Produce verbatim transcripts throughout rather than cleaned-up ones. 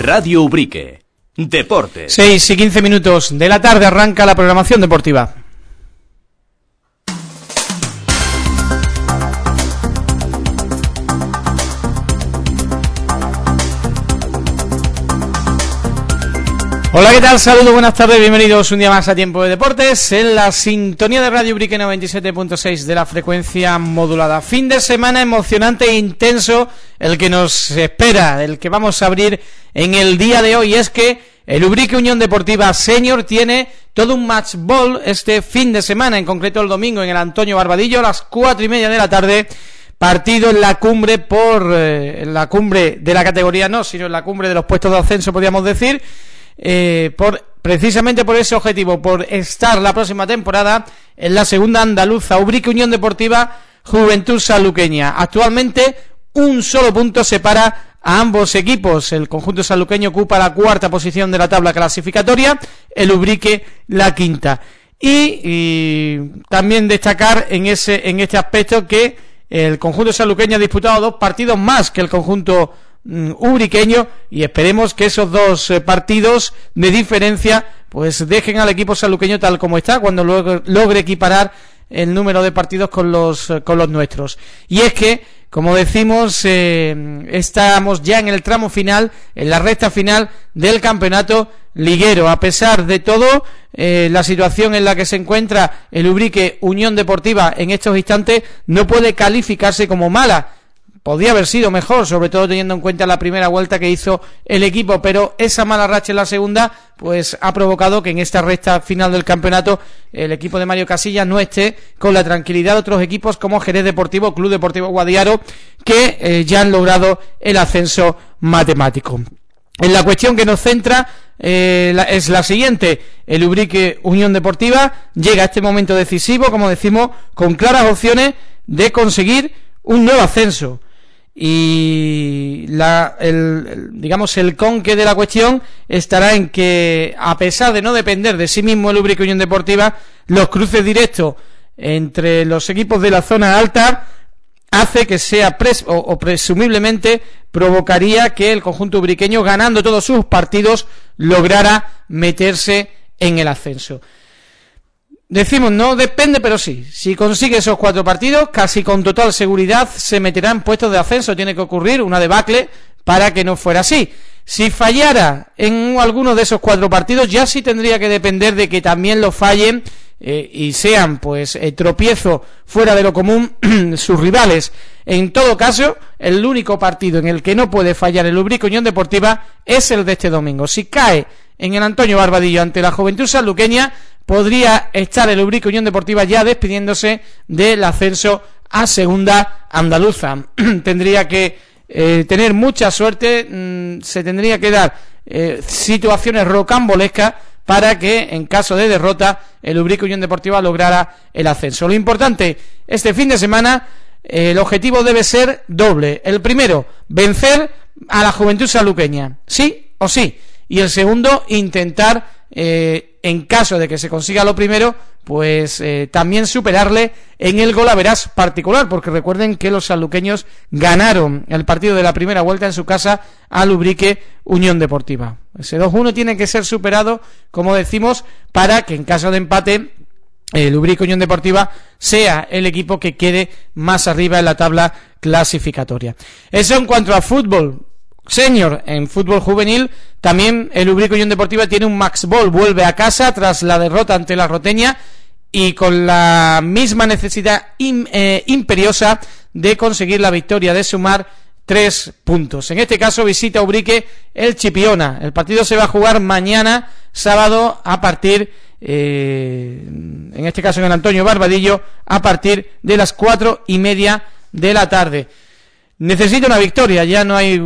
Radio Ubrique. Deportes. seis y quince minutos de la tarde arranca la programación deportiva. Hola, ¿qué tal? Saludos, buenas tardes, bienvenidos un día más a Tiempo de Deportes en la sintonía de Radio Ubrique noventa y siete punto seis de la frecuencia modulada. Fin de semana emocionante e intenso el que nos espera, el que vamos a abrir en el día de hoy. Es que el Ubrique Unión Deportiva Senior tiene todo un match ball este fin de semana, en concreto el domingo en el Antonio Barbadillo a las cuatro y media de la tarde. Partido en la cumbre por eh, en la cumbre de la categoría no, sino en la cumbre de los puestos de ascenso, podríamos decir. Eh, por precisamente por ese objetivo, por estar la próxima temporada en la segunda andaluza. Ubrique Unión Deportiva Juventud Sanluqueña. Actualmente un solo punto separa a ambos equipos. El conjunto sanluqueño ocupa la cuarta posición de la tabla clasificatoria, el Ubrique la quinta. Y, y también destacar en ese en este aspecto que el conjunto sanluqueño ha disputado dos partidos más que el conjunto ubriqueño, y esperemos que esos dos eh, partidos de diferencia pues dejen al equipo sanluqueño tal como está cuando logre, logre equiparar el número de partidos con los eh, con los nuestros. Y es que, como decimos, eh, estamos ya en el tramo final, en la recta final del campeonato liguero. A pesar de todo, eh, la situación en la que se encuentra el Ubrique Unión Deportiva en estos instantes no puede calificarse como mala. Podría haber sido mejor, sobre todo teniendo en cuenta la primera vuelta que hizo el equipo, pero esa mala racha en la segunda pues ha provocado que en esta recta final del campeonato el equipo de Mario Casillas no esté con la tranquilidad de otros equipos como Jerez Deportivo, Club Deportivo Guadiaro, que eh, ya han logrado el ascenso matemático. En la cuestión que nos centra eh, la, es la siguiente: el Ubrique Unión Deportiva llega a este momento decisivo, como decimos, con claras opciones de conseguir un nuevo ascenso. Y la, el, el, digamos el conque de la cuestión estará en que, a pesar de no depender de sí mismo el Ubrique Unión Deportiva, los cruces directos entre los equipos de la zona alta hace que sea pres, o, o presumiblemente provocaría que el conjunto ubriqueño, ganando todos sus partidos, lograra meterse en el ascenso. Decimos, no depende, pero sí, si consigue esos cuatro partidos, casi con total seguridad se meterá en puestos de ascenso. Tiene que ocurrir una debacle para que no fuera así. Si fallara en alguno de esos cuatro partidos, ya sí tendría que depender de que también lo fallen eh, y sean pues eh, tropiezo fuera de lo común sus rivales. En todo caso, el único partido en el que no puede fallar el Ubrique Unión Deportiva es el de este domingo. Si cae en el Antonio Barbadillo ante la Juventud Sanluqueña, podría estar el Ubrique Unión Deportiva ya despidiéndose del ascenso a segunda andaluza. Tendría que eh, tener mucha suerte, mmm, se tendría que dar eh, situaciones rocambolescas para que, en caso de derrota, el Ubrique Unión Deportiva lograra el ascenso. Lo importante, este fin de semana, eh, el objetivo debe ser doble. El primero, vencer a la Juventud Sanluqueña, sí o sí. Y el segundo, intentar, eh, en caso de que se consiga lo primero, pues eh, también superarle en el golaveras particular, porque recuerden que los sanluqueños ganaron el partido de la primera vuelta en su casa al Ubrique Unión Deportiva. Ese dos uno tiene que ser superado, como decimos, para que en caso de empate el Ubrique Unión Deportiva sea el equipo que quede más arriba en la tabla clasificatoria. Eso en cuanto a fútbol senior. En fútbol juvenil también el Ubrique Unión Deportiva tiene un Max Ball, vuelve a casa tras la derrota ante la Roteña y con la misma necesidad im, eh, imperiosa de conseguir la victoria, de sumar tres puntos. En este caso visita Ubrique el Chipiona. El partido se va a jugar mañana sábado a partir eh, en este caso en el Antonio Barbadillo a partir de las cuatro y media de la tarde. Necesita una victoria, ya no hay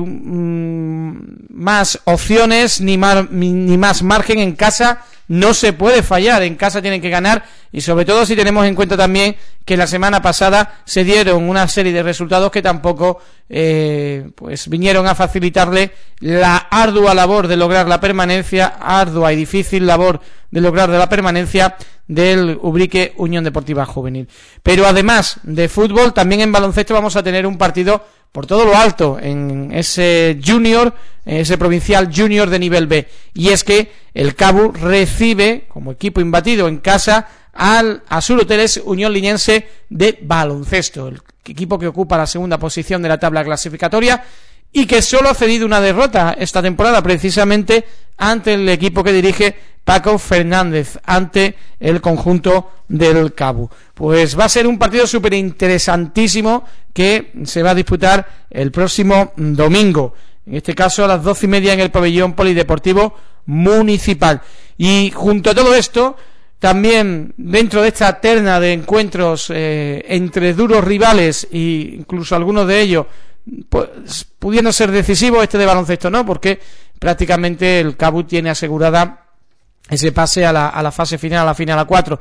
mmm, más opciones ni más, ni más margen. En casa no se puede fallar, en casa tienen que ganar, y sobre todo si tenemos en cuenta también que la semana pasada se dieron una serie de resultados que tampoco eh, pues vinieron a facilitarle la ardua labor de lograr la permanencia, ardua y difícil labor de lograr de la permanencia del Ubrique Unión Deportiva Juvenil. Pero además de fútbol, también en baloncesto vamos a tener un partido por todo lo alto en ese junior, ese provincial junior de nivel B, y es que el Cabu recibe como equipo imbatido en casa al Azul Hoteles Unión Liñense de baloncesto, el equipo que ocupa la segunda posición de la tabla clasificatoria y que solo ha cedido una derrota esta temporada, precisamente ante el equipo que dirige Paco Fernández, ante el conjunto del Cabu. Pues va a ser un partido súper interesantísimo que se va a disputar el próximo domingo, en este caso a las doce y media en el pabellón polideportivo municipal. Y junto a todo esto, también dentro de esta terna de encuentros eh, entre duros rivales e incluso algunos de ellos pues pudiendo ser decisivos, este de baloncesto no, porque prácticamente el Cabu tiene asegurada ese pase a la, a la fase final, a la final a cuatro.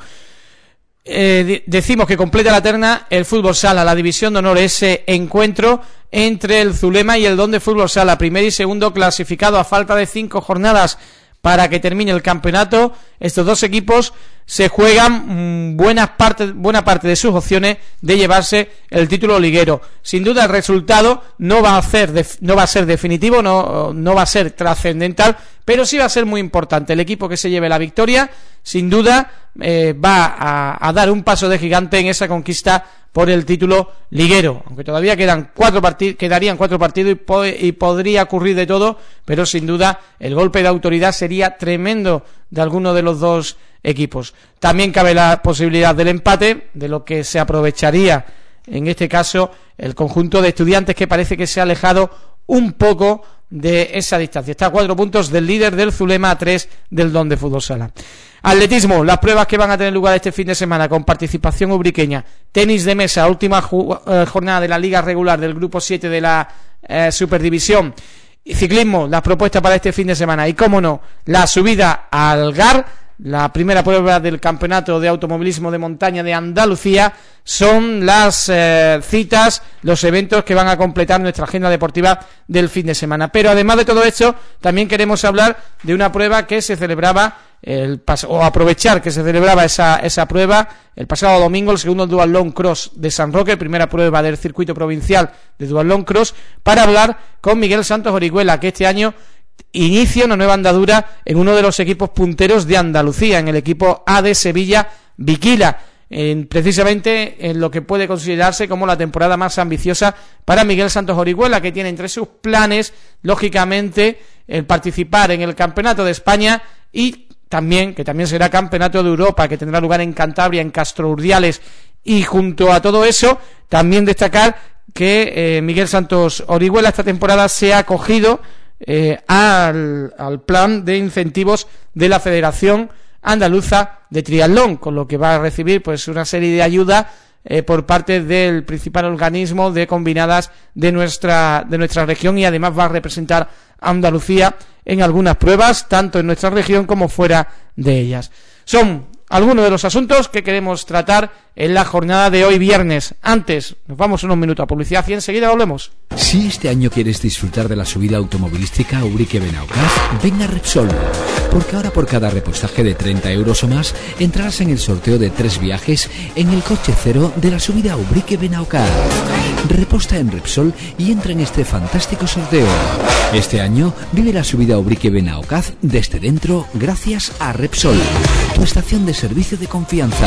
Eh, decimos que completa la terna el Fútbol Sala, la división de honor, ese encuentro entre el Zulema y el Don de Fútbol Sala, primer y segundo clasificado a falta de cinco jornadas para que termine el campeonato. Estos dos equipos se juegan buena parte, buena parte de sus opciones de llevarse el título liguero. Sin duda el resultado no va a ser, no va a ser definitivo, no, no va a ser trascendental, pero sí va a ser muy importante. El equipo que se lleve la victoria, sin duda, eh, va a, a dar un paso de gigante en esa conquista por el título liguero, aunque todavía quedan cuatro partidos, quedarían cuatro partidos y, po y podría ocurrir de todo, pero sin duda el golpe de autoridad sería tremendo de alguno de los dos equipos. También cabe la posibilidad del empate, de lo que se aprovecharía en este caso el conjunto de Estudiantes, que parece que se ha alejado un poco de esa distancia. Está a cuatro puntos del líder del Zulema, a tres del Don de Fútbol Sala. Atletismo, las pruebas que van a tener lugar este fin de semana con participación ubriqueña. Tenis de mesa, última eh, jornada de la liga regular del grupo siete de la eh, Superdivisión. Y ciclismo, las propuestas para este fin de semana. Y cómo no, la subida al Gar, la primera prueba del campeonato de automovilismo de montaña de Andalucía. Son las eh, citas, los eventos que van a completar nuestra agenda deportiva del fin de semana. Pero además de todo esto, también queremos hablar de una prueba que se celebraba el pas o aprovechar que se celebraba esa, esa prueba el pasado domingo, el segundo Duathlon Cross de San Roque, primera prueba del circuito provincial de Duathlon Cross, para hablar con Miguel Santos Orihuela, que este año inicia una nueva andadura en uno de los equipos punteros de Andalucía, en el equipo A de Sevilla Viquila, en, precisamente en lo que puede considerarse como la temporada más ambiciosa para Miguel Santos Orihuela, que tiene entre sus planes, lógicamente, el participar en el Campeonato de España y también, que también será Campeonato de Europa, que tendrá lugar en Cantabria, en Castro Urdiales. Y junto a todo eso, también destacar que eh, Miguel Santos Orihuela esta temporada se ha acogido eh, al, al plan de incentivos de la Federación Andaluza de Triatlón, con lo que va a recibir pues una serie de ayudas eh, por parte del principal organismo de combinadas de nuestra, de nuestra región, y además va a representar a Andalucía en algunas pruebas, tanto en nuestra región como fuera de ellas. Son algunos de los asuntos que queremos tratar en la jornada de hoy viernes. Antes, nos vamos unos minutos a publicidad y enseguida volvemos. Si este año quieres disfrutar de la subida automovilística Ubrique Benaocaz, ven a Repsol, porque ahora por cada repostaje de treinta euros o más entrarás en el sorteo de tres viajes en el coche cero de la subida Ubrique Benaocaz. Reposta en Repsol y entra en este fantástico sorteo. Este año vive la subida Ubrique Benaocaz desde dentro gracias a Repsol, tu estación de servicio de confianza.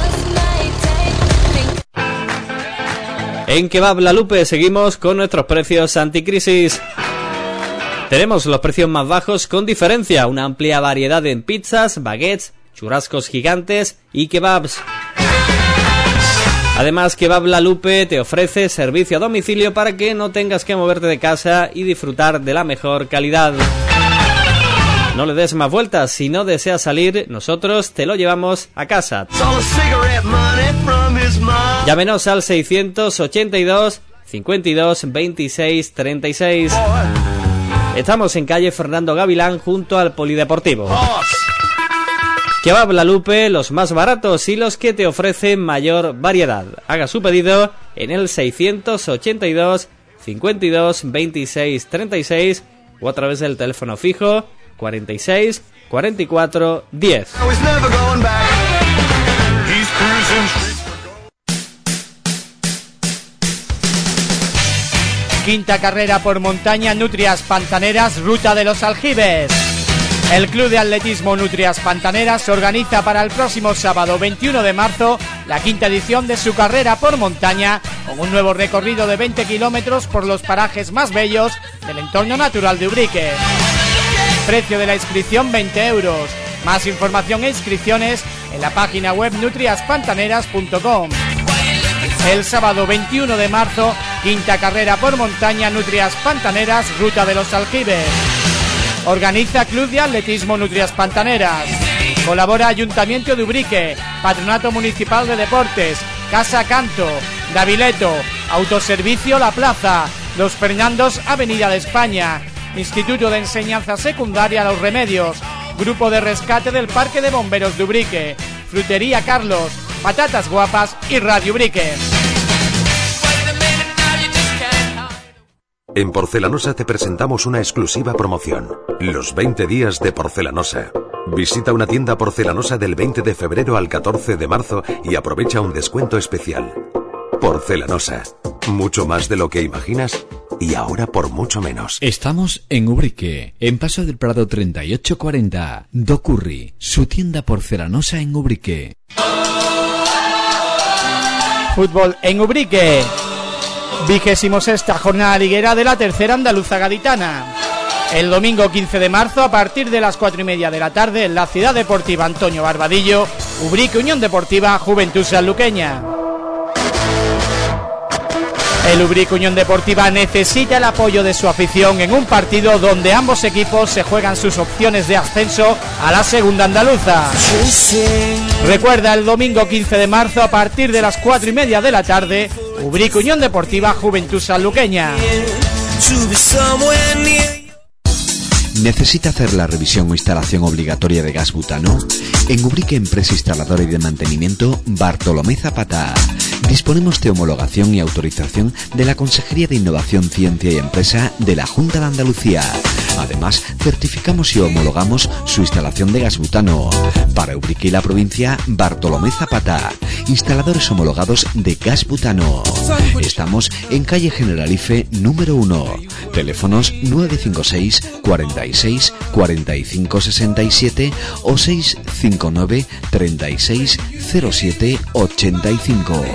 En Kebab La Lupe seguimos con nuestros precios anticrisis. Tenemos los precios más bajos con diferencia, una amplia variedad en pizzas, baguettes, churrascos gigantes y kebabs. Además, Kebab La Lupe te ofrece servicio a domicilio para que no tengas que moverte de casa y disfrutar de la mejor calidad. No le des más vueltas, si no deseas salir, nosotros te lo llevamos a casa. Llámenos al seiscientos ochenta y dos, cincuenta y dos, veintiséis, treinta y seis. Estamos en calle Fernando Gavilán, junto al Polideportivo. Kebab La Lupe, los más baratos y los que te ofrecen mayor variedad. Haga su pedido en el seiscientos ochenta y dos, cincuenta y dos, veintiséis, treinta y seis o a través del teléfono fijo cuarenta y seis, cuarenta y cuatro, diez. Quinta carrera por montaña Nutrias Pantaneras, Ruta de los Aljibes. El Club de Atletismo Nutrias Pantaneras organiza para el próximo sábado veintiuno de marzo la quinta edición de su carrera por montaña, con un nuevo recorrido de veinte kilómetros por los parajes más bellos del entorno natural de Ubrique. Precio de la inscripción veinte euros. Más información e inscripciones en la página web nutrias pantaneras punto com. El sábado veintiuno de marzo, quinta carrera por montaña Nutrias Pantaneras, Ruta de los Aljibes. Organiza Club de Atletismo Nutrias Pantaneras. Colabora Ayuntamiento de Ubrique, Patronato Municipal de Deportes, Casa Canto, Davileto, Autoservicio La Plaza, Los Fernandos, Avenida de España, Instituto de Enseñanza Secundaria Los Remedios, Grupo de Rescate del Parque de Bomberos de Ubrique, Frutería Carlos, Patatas Guapas y Radio Ubrique. En Porcelanosa te presentamos una exclusiva promoción. Los veinte días de Porcelanosa. Visita una tienda porcelanosa del veinte de febrero al catorce de marzo y aprovecha un descuento especial. Porcelanosa. Mucho más de lo que imaginas y ahora por mucho menos. Estamos en Ubrique, en Paso del Prado treinta y ocho cuarenta. Docurri, su tienda porcelanosa en Ubrique. Fútbol en Ubrique. Vigésimo sexta jornada liguera de la tercera andaluza gaditana. El domingo quince de marzo, a partir de las cuatro y media de la tarde, en la Ciudad Deportiva Antonio Barbadillo, Ubrique Unión Deportiva Juventud Sanluqueña. El Ubrique Unión Deportiva necesita el apoyo de su afición en un partido donde ambos equipos se juegan sus opciones de ascenso a la segunda andaluza. Recuerda, el domingo quince de marzo, a partir de las cuatro y media de la tarde, Ubrique Unión Deportiva Juventud Sanluqueña. ¿Necesita hacer la revisión o instalación obligatoria de gas butano? En Ubrique Empresa Instaladora y de Mantenimiento Bartolomé Zapata. Disponemos de homologación y autorización de la Consejería de Innovación, Ciencia y Empresa de la Junta de Andalucía. Además, certificamos y homologamos su instalación de gas butano. Para Ubrique y la provincia, Bartolomé Zapata. Instaladores homologados de gas butano. Estamos en calle Generalife número uno. Teléfonos nueve cinco seis, cuarenta y seis, cuarenta y cinco sesenta y siete o seis cinco nueve, treinta y seis, cero siete, ochenta y cinco.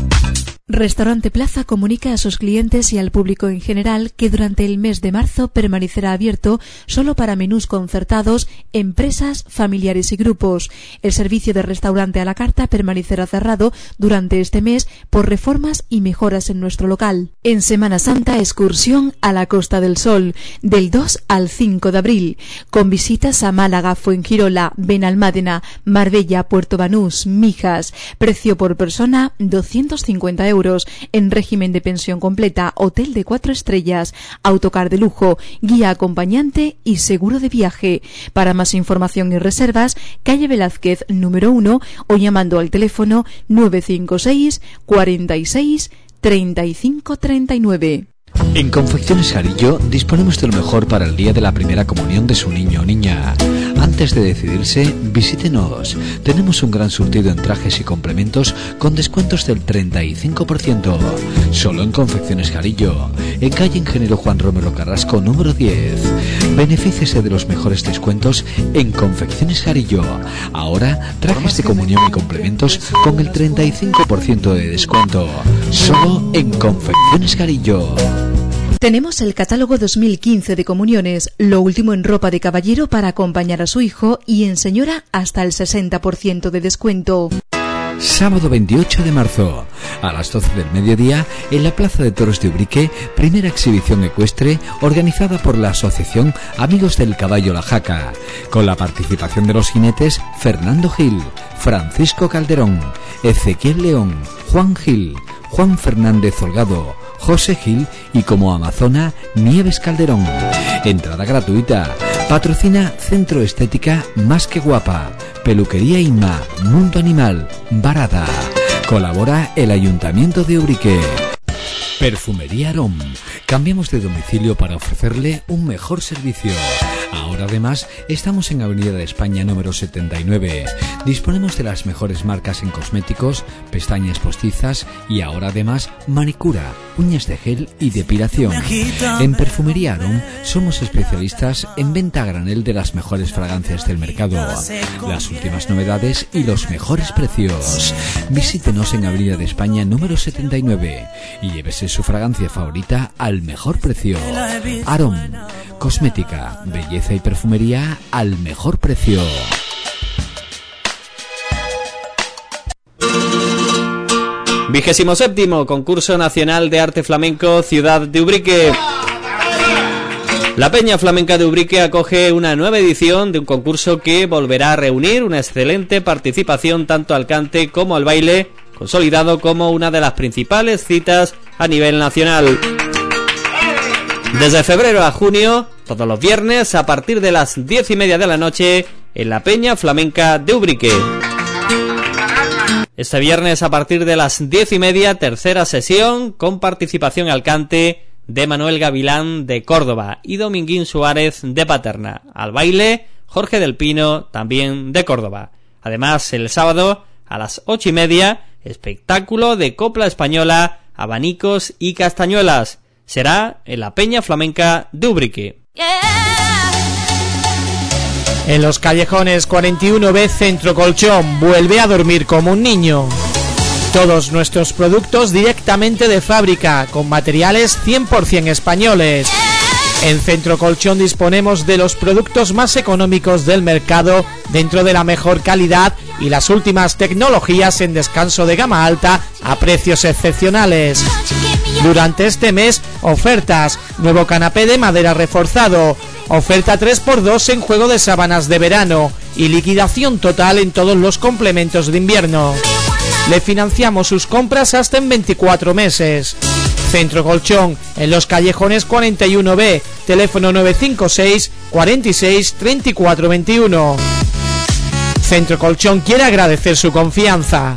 Restaurante Plaza comunica a sus clientes y al público en general que durante el mes de marzo permanecerá abierto solo para menús concertados, empresas, familiares y grupos. El servicio de restaurante a la carta permanecerá cerrado durante este mes por reformas y mejoras en nuestro local. En Semana Santa, excursión a la Costa del Sol, del dos al cinco de abril, con visitas a Málaga, Fuengirola, Benalmádena, Marbella, Puerto Banús, Mijas. Precio por persona doscientos cincuenta euros. En régimen de pensión completa, hotel de cuatro estrellas, autocar de lujo, guía acompañante y seguro de viaje. Para más información y reservas, calle Velázquez número uno o llamando al teléfono nueve cinco seis, cuarenta y seis, treinta y cinco treinta y nueve. En Confecciones Jarillo disponemos de lo mejor para el día de la primera comunión de su niño o niña. Antes de decidirse, visítenos. Tenemos un gran surtido en trajes y complementos con descuentos del treinta y cinco por ciento. Solo en Confecciones Jarillo, en calle Ingeniero Juan Romero Carrasco número diez. Benefíciese de los mejores descuentos en Confecciones Jarillo. Ahora, trajes de comunión y complementos con el treinta y cinco por ciento de descuento. Solo en Confecciones Jarillo. Tenemos el catálogo dos mil quince de comuniones, lo último en ropa de caballero para acompañar a su hijo y en señora hasta el sesenta por ciento de descuento. Sábado veintiocho de marzo, a las doce del mediodía, en la Plaza de Toros de Ubrique, primera exhibición ecuestre organizada por la Asociación Amigos del Caballo La Jaca, con la participación de los jinetes Fernando Gil, Francisco Calderón, Ezequiel León, Juan Gil, Juan Fernández Holgado, José Gil y como amazona Nieves Calderón. Entrada gratuita. Patrocina Centro Estética Más que Guapa, Peluquería Inma, Mundo Animal, Barada. Colabora el Ayuntamiento de Ubrique. Perfumería Arom. Cambiamos de domicilio para ofrecerle un mejor servicio. Ahora Ahora además estamos en Avenida de España número setenta y nueve. Disponemos de las mejores marcas en cosméticos, pestañas postizas y ahora además manicura, uñas de gel y depilación. En Perfumería Arom somos especialistas en venta a granel de las mejores fragancias del mercado, las últimas novedades y los mejores precios. Visítenos en Avenida de España número setenta y nueve y llévese su fragancia favorita al mejor precio. Arom, cosmética, belleza y perfumería al mejor precio. Vigésimo séptimo Concurso Nacional de Arte Flamenco Ciudad de Ubrique. La Peña Flamenca de Ubrique acoge una nueva edición de un concurso que volverá a reunir una excelente participación tanto al cante como al baile, consolidado como una de las principales citas a nivel nacional. Desde febrero a junio, todos los viernes a partir de las diez y media de la noche en la Peña Flamenca de Ubrique. Este viernes a partir de las diez y media, tercera sesión con participación al cante de Manuel Gavilán de Córdoba y Dominguín Suárez de Paterna. Al baile, Jorge del Pino, también de Córdoba. Además, el sábado a las ocho y media, espectáculo de copla española, abanicos y castañuelas. Será en la Peña Flamenca de Ubrique. En los callejones cuarenta y uno B Centro Colchón, vuelve a dormir como un niño. Todos nuestros productos directamente de fábrica, con materiales cien por ciento españoles. En Centro Colchón disponemos de los productos más económicos del mercado, dentro de la mejor calidad y las últimas tecnologías en descanso de gama alta a precios excepcionales. Durante este mes, ofertas: nuevo canapé de madera reforzado, oferta tres por dos en juego de sábanas de verano y liquidación total en todos los complementos de invierno. Le financiamos sus compras hasta en veinticuatro meses. Centro Colchón, en los callejones cuarenta y uno B, teléfono nueve cinco seis, cuarenta y seis, treinta y cuatro veintiuno. Centro Colchón quiere agradecer su confianza.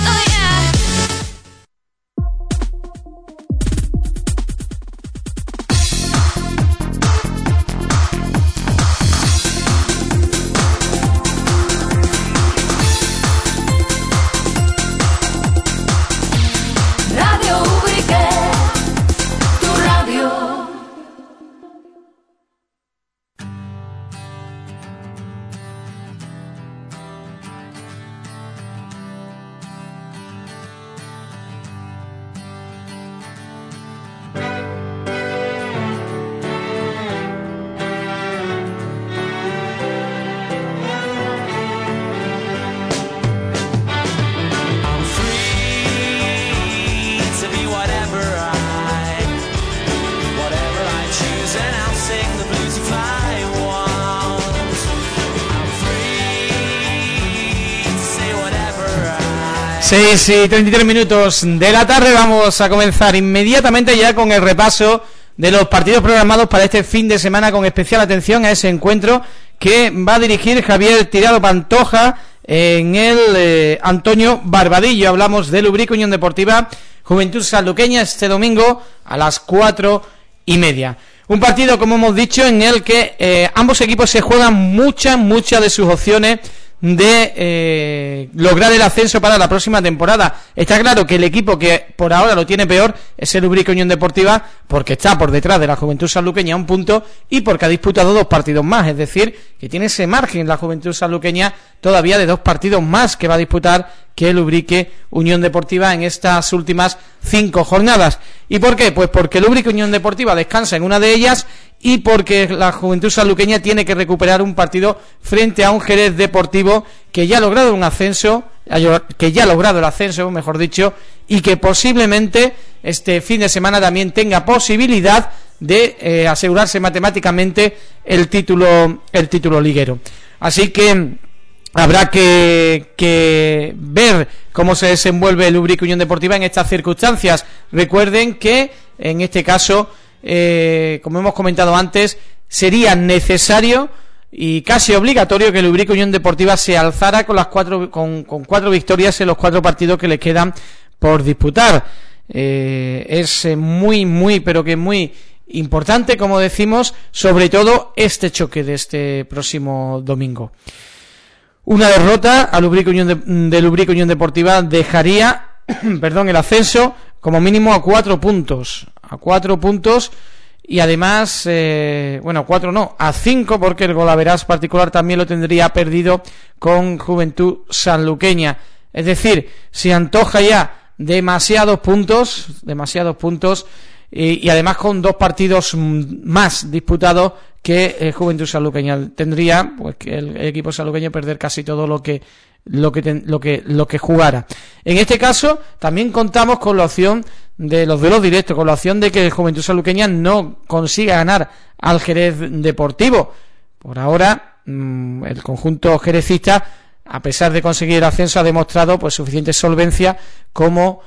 seis y treinta y tres minutos de la tarde. Vamos a comenzar inmediatamente ya con el repaso de los partidos programados para este fin de semana, con especial atención a ese encuentro que va a dirigir Javier Tirado Pantoja en el eh, Antonio Barbadillo. Hablamos del Ubrique Unión Deportiva Juventud Sanluqueña este domingo a las cuatro y media. Un partido, como hemos dicho, en el que eh, ambos equipos se juegan muchas, muchas de sus opciones de eh, lograr el ascenso para la próxima temporada. Está claro que el equipo que por ahora lo tiene peor es el Ubrique Unión Deportiva, porque está por detrás de la Juventud Sanluqueña a un punto y porque ha disputado dos partidos más, es decir, que tiene ese margen la Juventud Sanluqueña todavía de dos partidos más que va a disputar que el Ubrique Unión Deportiva en estas últimas cinco jornadas. ¿Y por qué? Pues porque el Ubrique Unión Deportiva descansa en una de ellas y porque la Juventud Sanluqueña tiene que recuperar un partido frente a un Jerez Deportivo que ya ha logrado un ascenso, que ya ha logrado el ascenso, mejor dicho, y que posiblemente este fin de semana también tenga posibilidad de eh, asegurarse matemáticamente el título, el título liguero. Así que habrá que, que ver cómo se desenvuelve el Ubrique Unión Deportiva en estas circunstancias. Recuerden que en este caso, eh, como hemos comentado antes, sería necesario y casi obligatorio que el Ubrique Unión Deportiva se alzara con las cuatro con, con cuatro victorias en los cuatro partidos que le quedan por disputar. Eh, es muy, muy, pero que muy importante, como decimos, sobre todo este choque de este próximo domingo. Una derrota al Ubrique Unión de, del Ubrique Unión Deportiva dejaría perdón, el ascenso como mínimo a cuatro puntos, a cuatro puntos y además, eh, bueno, a cuatro no, a cinco, porque el golaveras particular también lo tendría perdido con Juventud Sanluqueña. Es decir, se antoja ya demasiados puntos, demasiados puntos y, y además con dos partidos más disputados que eh, Juventud Sanluqueña. Tendría pues que el, el equipo sanluqueño perder casi todo lo que lo que ten, lo que lo que jugara. En este caso también contamos con la opción de los duelos directos, con la opción de que el Juventud Sanluqueña no consiga ganar al Jerez Deportivo. Por ahora mmm, el conjunto jerecista, a pesar de conseguir el ascenso, ha demostrado pues suficiente solvencia como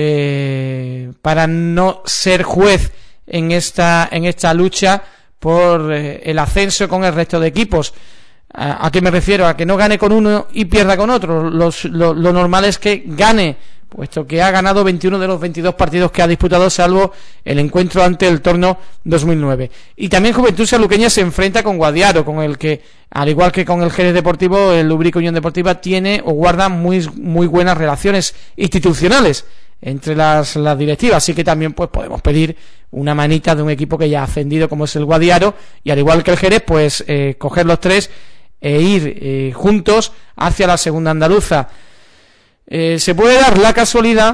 eh, para no ser juez en esta en esta lucha por eh, el ascenso con el resto de equipos. ¿A, a qué me refiero? A que no gane con uno y pierda con otro. Los, lo, lo normal es que gane, puesto que ha ganado veintiuno de los veintidós partidos que ha disputado, salvo el encuentro ante el Torno dos mil nueve. Y también Juventud Sanluqueña se enfrenta con Guadiaro, con el que, al igual que con el Jerez Deportivo, el Ubrique Unión Deportiva tiene o guarda muy, muy buenas relaciones institucionales entre las, las directivas, así que también pues podemos pedir una manita de un equipo que ya ha ascendido como es el Guadiaro, y al igual que el Jerez, pues eh, coger los tres e ir eh, juntos hacia la segunda andaluza. Eh, se puede dar la casualidad,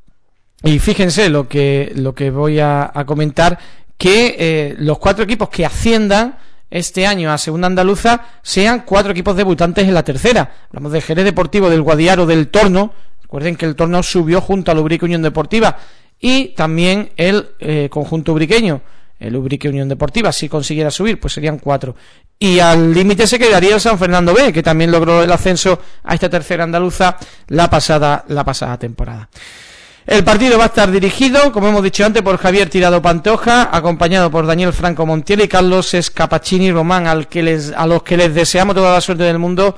y fíjense lo que lo que voy a, a comentar, que eh, los cuatro equipos que asciendan este año a segunda andaluza sean cuatro equipos debutantes en la tercera. Hablamos del Jerez Deportivo, del Guadiaro, del Torno. Recuerden que el Torno subió junto al Ubrique Unión Deportiva, y también el eh, conjunto ubriqueño, el Ubrique Unión Deportiva. Si consiguiera subir, pues serían cuatro. Y al límite se quedaría el San Fernando B, que también logró el ascenso a esta tercera andaluza la pasada, la pasada temporada. El partido va a estar dirigido, como hemos dicho antes, por Javier Tirado Pantoja, acompañado por Daniel Franco Montiel y Carlos Escapachini Román, al que les, a los que les deseamos toda la suerte del mundo,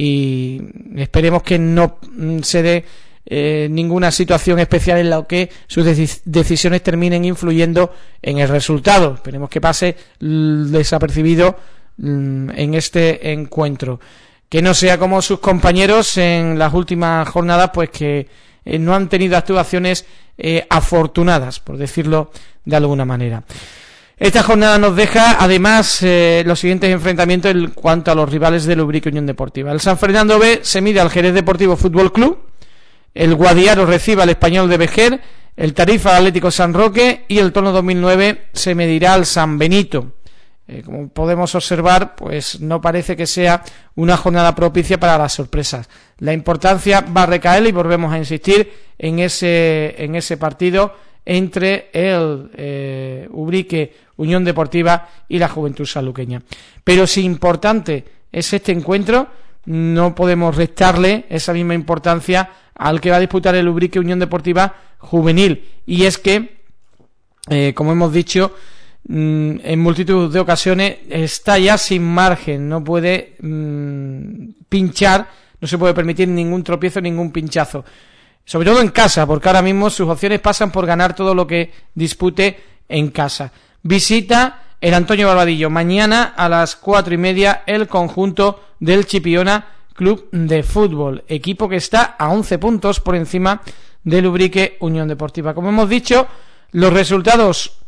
y esperemos que no se dé eh, ninguna situación especial en la que sus dec- decisiones terminen influyendo en el resultado. Esperemos que pase l- desapercibido l- en este encuentro, que no sea como sus compañeros en las últimas jornadas, pues que eh, no han tenido actuaciones eh, afortunadas, por decirlo de alguna manera. Esta jornada nos deja además eh, los siguientes enfrentamientos en cuanto a los rivales del Ubrique Unión Deportiva. El San Fernando B se mide al Jerez Deportivo Fútbol Club, el Guadiaro recibe al Español de Vejer, el Tarifa al Atlético San Roque, y el Torno dos mil nueve se medirá al San Benito. Eh, como podemos observar, pues no parece que sea una jornada propicia para las sorpresas. La importancia va a recaer, y volvemos a insistir en ese en ese partido entre el eh, Ubrique Unión Deportiva y la Juventud Sanluqueña. Pero si importante es este encuentro, no podemos restarle esa misma importancia al que va a disputar el Ubrique Unión Deportiva Juvenil, y es que, eh, como hemos dicho mmm, en multitud de ocasiones, está ya sin margen, no puede mmm, pinchar, no se puede permitir ningún tropiezo, ningún pinchazo, sobre todo en casa, porque ahora mismo sus opciones pasan por ganar todo lo que dispute en casa. Visita el Antonio Barbadillo mañana a las cuatro y media el conjunto del Chipiona Club de Fútbol, equipo que está a once puntos por encima del Ubrique Unión Deportiva. Como hemos dicho, los resultados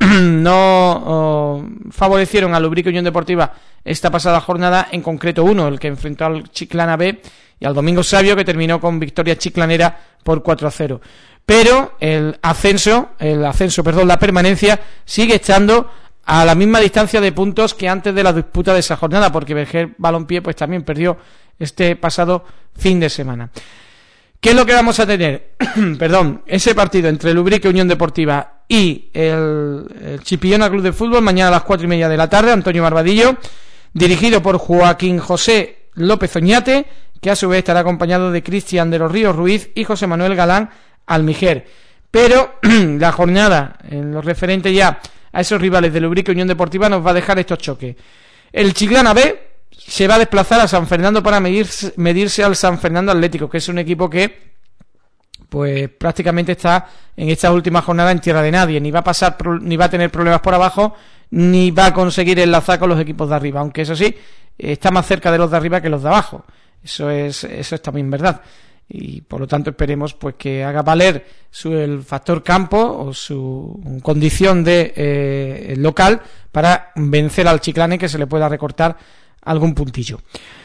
no oh, favorecieron al Ubrique Unión Deportiva esta pasada jornada, en concreto uno, el que enfrentó al Chiclana B y al Domingo Sabio, que terminó con victoria chiclanera por cuatro a cero. Pero el ascenso, el ascenso, perdón, la permanencia sigue estando a la misma distancia de puntos que antes de la disputa de esa jornada, porque Vejer Balompié pues también perdió este pasado fin de semana. ¿Qué es lo que vamos a tener? Perdón, ese partido entre el Ubrique Unión Deportiva y el, el Chipiona Club de Fútbol mañana a las cuatro y media de la tarde, Antonio Barbadillo, dirigido por Joaquín José López Oñate, que a su vez estará acompañado de Cristian de los Ríos Ruiz y José Manuel Galán Almijer. Pero la jornada, en lo referente ya a esos rivales del Ubrique Unión Deportiva, nos va a dejar estos choques. El Chiclana B se va a desplazar a San Fernando para medirse, medirse al San Fernando Atlético, que es un equipo que pues prácticamente está en estas últimas jornadas en tierra de nadie, ni va a pasar, ni va a tener problemas por abajo, ni va a conseguir enlazar con los equipos de arriba, aunque eso sí, está más cerca de los de arriba que los de abajo. Eso es, eso es también verdad. Y por lo tanto esperemos pues que haga valer su, el factor campo o su condición de eh, local para vencer al Chiclana, que se le pueda recortar algún puntillo.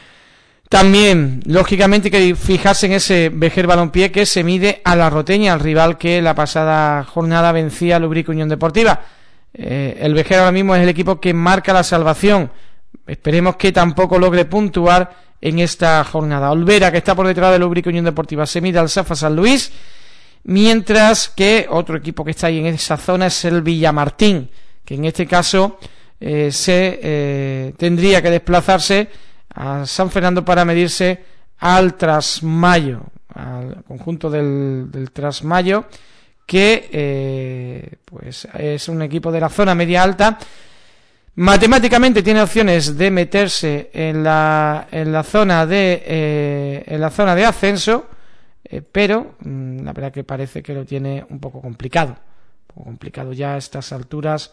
También, lógicamente, hay que fijarse en ese Vejer Balompié que se mide a la Roteña, al rival que la pasada jornada vencía al Ubrique Unión Deportiva. Eh, el Vejer ahora mismo es el equipo que marca la salvación. Esperemos que tampoco logre puntuar en esta jornada. Olvera, que está por detrás del Ubrique Unión Deportiva, se mide al Safa San Luis, mientras que otro equipo que está ahí en esa zona es el Villamartín, que en este caso eh, se eh, tendría que desplazarse a San Fernando para medirse al Trasmayo, al conjunto del, del Trasmayo, que eh, pues es un equipo de la zona media alta. Matemáticamente tiene opciones de meterse en la en la zona de eh, en la zona de ascenso, eh, pero mmm, la verdad que parece que lo tiene un poco complicado, un poco complicado ya a estas alturas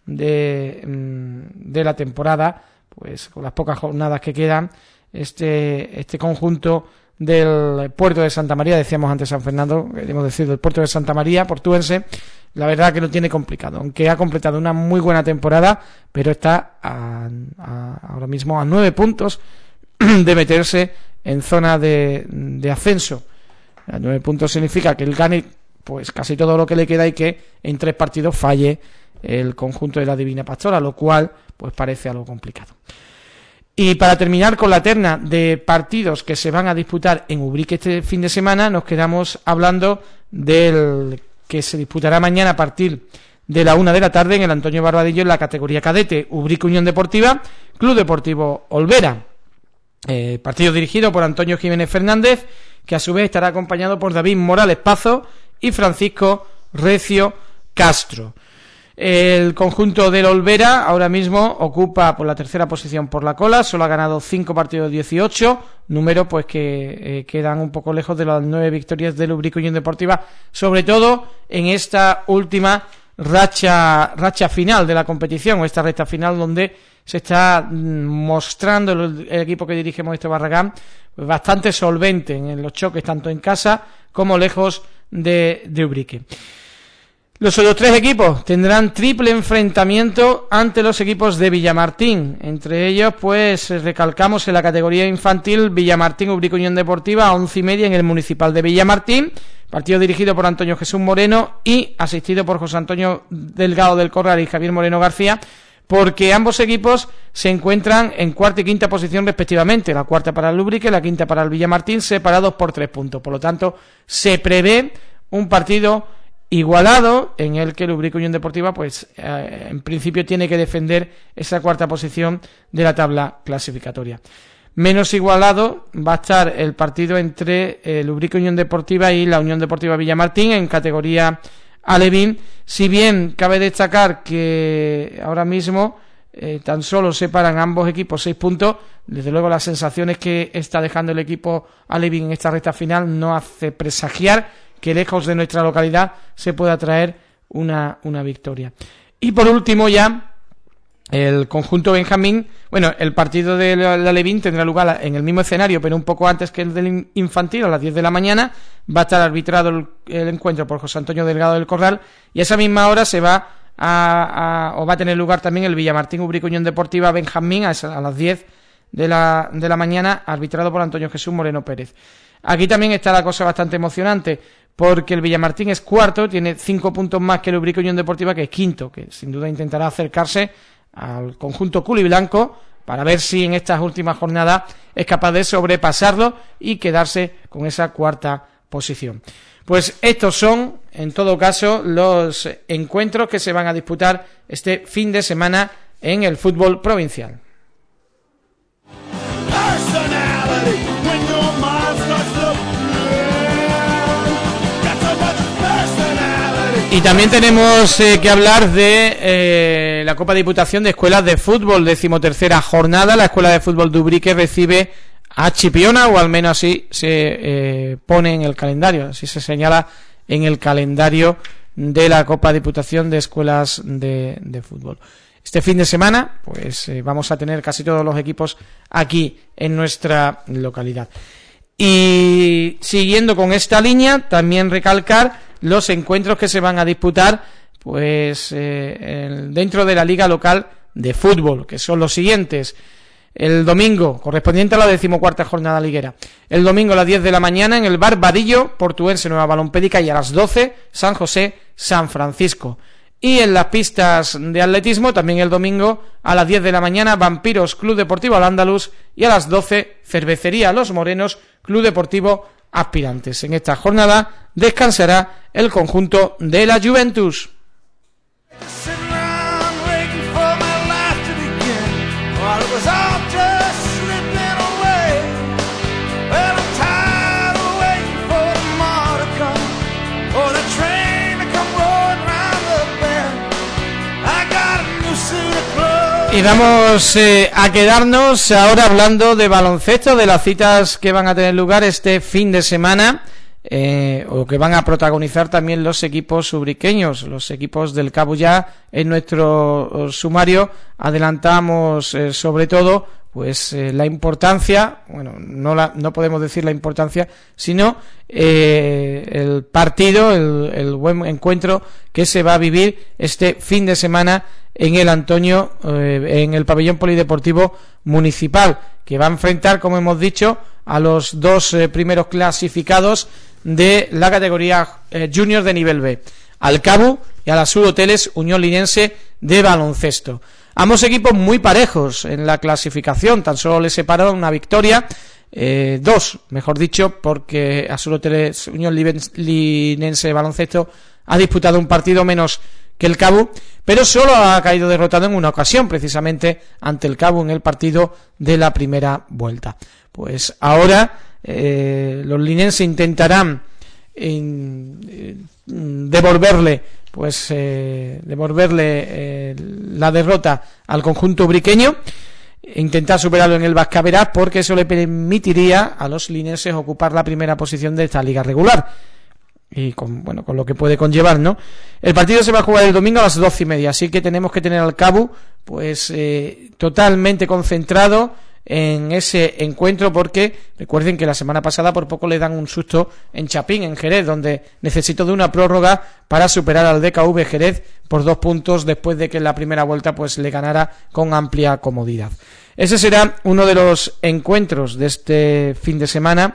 de mmm, de la temporada, pues con las pocas jornadas que quedan, este este conjunto del Puerto de Santa María, decíamos antes San Fernando, queremos decir del Puerto de Santa María, portuense, la verdad que lo tiene complicado, aunque ha completado una muy buena temporada, pero está a, a, ahora mismo a nueve puntos de meterse en zona de, de ascenso. A nueve puntos significa que él gane pues casi todo lo que le queda y que en tres partidos falle el conjunto de la Divina Pastora, lo cual pues parece algo complicado. Y para terminar con la terna de partidos que se van a disputar en Ubrique este fin de semana, nos quedamos hablando del que se disputará mañana a partir de la una de la tarde en el Antonio Barbadillo en la categoría cadete, Ubrique Unión Deportiva, Club Deportivo Olvera. Eh, partido dirigido por Antonio Jiménez Fernández, que a su vez estará acompañado por David Morales Pazo y Francisco Recio Castro. El conjunto del Olvera ahora mismo ocupa por la tercera posición por la cola, solo ha ganado cinco partidos de dieciocho, número pues que eh, quedan un poco lejos de las nueve victorias del Ubrique Unión Deportiva, sobre todo en esta última racha racha final de la competición, o esta recta final donde se está mostrando el, el equipo que dirige Modesto Barragán pues bastante solvente en los choques tanto en casa como lejos de, de Ubrique. Los otros tres equipos tendrán triple enfrentamiento ante los equipos de Villamartín. Entre ellos, pues, recalcamos en la categoría infantil Villamartín Ubrique Unión Deportiva a once y media en el Municipal de Villamartín. Partido dirigido por Antonio Jesús Moreno y asistido por José Antonio Delgado del Corral y Javier Moreno García, porque ambos equipos se encuentran en cuarta y quinta posición respectivamente. La cuarta para el Ubrique, la quinta para el Villamartín, separados por tres puntos. Por lo tanto, se prevé un partido igualado en el que el Ubrique Unión Deportiva pues eh, en principio tiene que defender esa cuarta posición de la tabla clasificatoria. Menos igualado va a estar el partido entre el Ubrique Unión Deportiva y la Unión Deportiva Villamartín en categoría alevín, si bien cabe destacar que ahora mismo eh, tan solo separan ambos equipos seis puntos. Desde luego las sensaciones que está dejando el equipo alevín en esta recta final no hace presagiar que lejos de nuestra localidad se pueda traer una, una victoria. Y por último ya, el conjunto Benjamín, bueno, el partido del Alevín tendrá lugar en el mismo escenario, pero un poco antes que el del infantil, a las diez de la mañana, va a estar arbitrado el, el encuentro por José Antonio Delgado del Corral, y a esa misma hora se va a, a o va a tener lugar también el Villamartín Ubrique Unión Deportiva Benjamín, a, esa, a las diez de la, de la mañana, arbitrado por Antonio Jesús Moreno Pérez. Aquí también está la cosa bastante emocionante, porque el Villamartín es cuarto, tiene cinco puntos más que el Ubrique Unión Deportiva, que es quinto, que sin duda intentará acercarse al conjunto culiblanco para ver si en estas últimas jornadas es capaz de sobrepasarlo y quedarse con esa cuarta posición. Pues estos son, en todo caso, los encuentros que se van a disputar este fin de semana en el fútbol provincial. Y también tenemos eh, que hablar de eh, la Copa Diputación de Escuelas de Fútbol, decimotercera jornada. La Escuela de Fútbol de Ubrique recibe a Chipiona, o al menos así se eh, pone en el calendario, así se señala en el calendario de la Copa Diputación de Escuelas de, de Fútbol. Este fin de semana pues eh, vamos a tener casi todos los equipos aquí en nuestra localidad. Y siguiendo con esta línea, también recalcar los encuentros que se van a disputar pues eh, el, dentro de la Liga Local de Fútbol, que son los siguientes. El domingo, correspondiente a la decimocuarta jornada liguera, el domingo a las diez de la mañana en el Bar Vadillo, Portuense Nueva Balompédica, y a las doce San José San Francisco. Y en las pistas de atletismo, también el domingo a las diez de la mañana, Vampiros Club Deportivo Al-Ándalus, y a las doce Cervecería Los Morenos Club Deportivo Aspirantes. En esta jornada descansará el conjunto de la Juventus. Y vamos eh, a quedarnos ahora hablando de baloncesto, de las citas que van a tener lugar este fin de semana, eh, o que van a protagonizar también los equipos ubriqueños, los equipos del Cabo. Ya en nuestro sumario adelantamos eh, sobre todo pues eh, la importancia, bueno, no la, no podemos decir la importancia, sino eh, el partido, el, el buen encuentro que se va a vivir este fin de semana en el Antonio, eh, en el pabellón polideportivo municipal, que va a enfrentar, como hemos dicho, a los dos eh, primeros clasificados de la categoría eh, junior de nivel B, al Cabo y a la Subhoteles Unión Linense de baloncesto. Ambos equipos muy parejos en la clasificación, tan solo les separa una victoria, eh, dos, mejor dicho, porque a Subhoteles Unión Linense de baloncesto ha disputado un partido menos que el Cabo, pero solo ha caído derrotado en una ocasión, precisamente ante el Cabo en el partido de la primera vuelta. Pues ahora eh, los linenses intentarán en, eh, devolverle pues eh, devolverle eh, la derrota al conjunto ubriqueño, intentar superarlo en el Vascaveras, porque eso le permitiría a los linenses ocupar la primera posición de esta liga regular, y con, bueno, con lo que puede conllevar, ¿no? El partido se va a jugar el domingo a las doce y media, así que tenemos que tener al Cabo pues eh, totalmente concentrado en ese encuentro, porque recuerden que la semana pasada por poco le dan un susto en Chapín, en Jerez, donde necesitó de una prórroga para superar al D K V Jerez por dos puntos, después de que en la primera vuelta pues le ganara con amplia comodidad. Ese será uno de los encuentros de este fin de semana,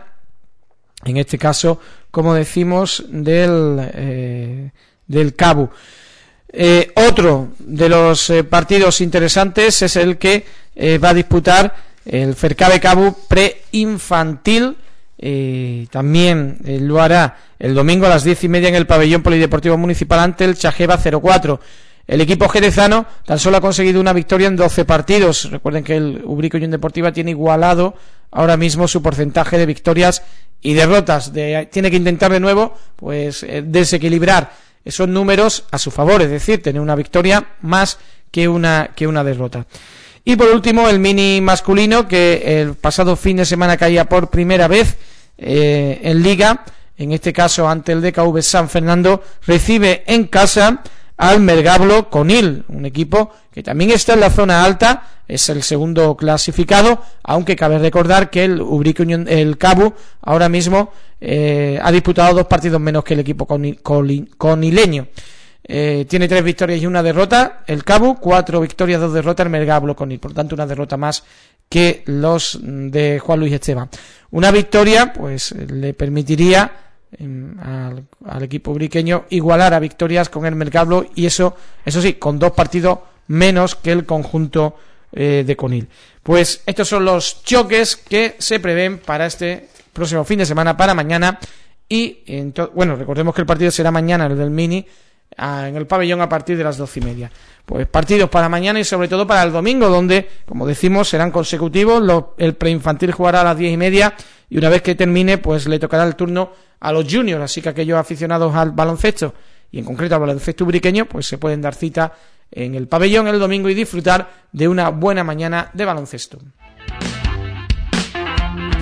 en este caso, como decimos, del eh, del Cabo. Eh, otro de los eh, partidos interesantes es el que eh, va a disputar el Fercabe Cabo preinfantil, eh, también eh, lo hará el domingo a las diez y media en el pabellón polideportivo municipal ante el Chajeva cero cuatro. El equipo jerezano tan solo ha conseguido una victoria en doce partidos. Recuerden que el Ubrique Unión Deportiva tiene igualado ahora mismo su porcentaje de victorias y derrotas. De, tiene que intentar de nuevo pues eh, desequilibrar esos números a su favor, es decir, tener una victoria más que una que una derrota. Y por último, el mini masculino, que el pasado fin de semana caía por primera vez eh, en Liga, en este caso ante el D K V San Fernando, recibe en casa al Mergablo Conil, un equipo que también está en la zona alta, es el segundo clasificado, aunque cabe recordar que el Ubrique Unión, el Cabo, ahora mismo eh, ha disputado dos partidos menos que el equipo conil, conil, conileño. Eh, tiene tres victorias y una derrota el Cabo, cuatro victorias, dos derrotas el Mergablo Conil, por tanto una derrota más que los de Juan Luis Esteban. Una victoria pues le permitiría eh, al, al equipo ubriqueño igualar a victorias con el Mergablo, y eso eso sí, con dos partidos menos que el conjunto eh, de Conil. Pues estos son los choques que se prevén para este próximo fin de semana, para mañana. Y ento- bueno, recordemos que el partido será mañana, el del Mini, en el pabellón a partir de las doce y media. Pues partidos para mañana y sobre todo para el domingo, donde, como decimos, serán consecutivos. Lo, el preinfantil jugará a las diez y media, y una vez que termine pues le tocará el turno a los juniors, así que aquellos aficionados al baloncesto, y en concreto al baloncesto ubriqueño, pues se pueden dar cita en el pabellón el domingo y disfrutar de una buena mañana de baloncesto.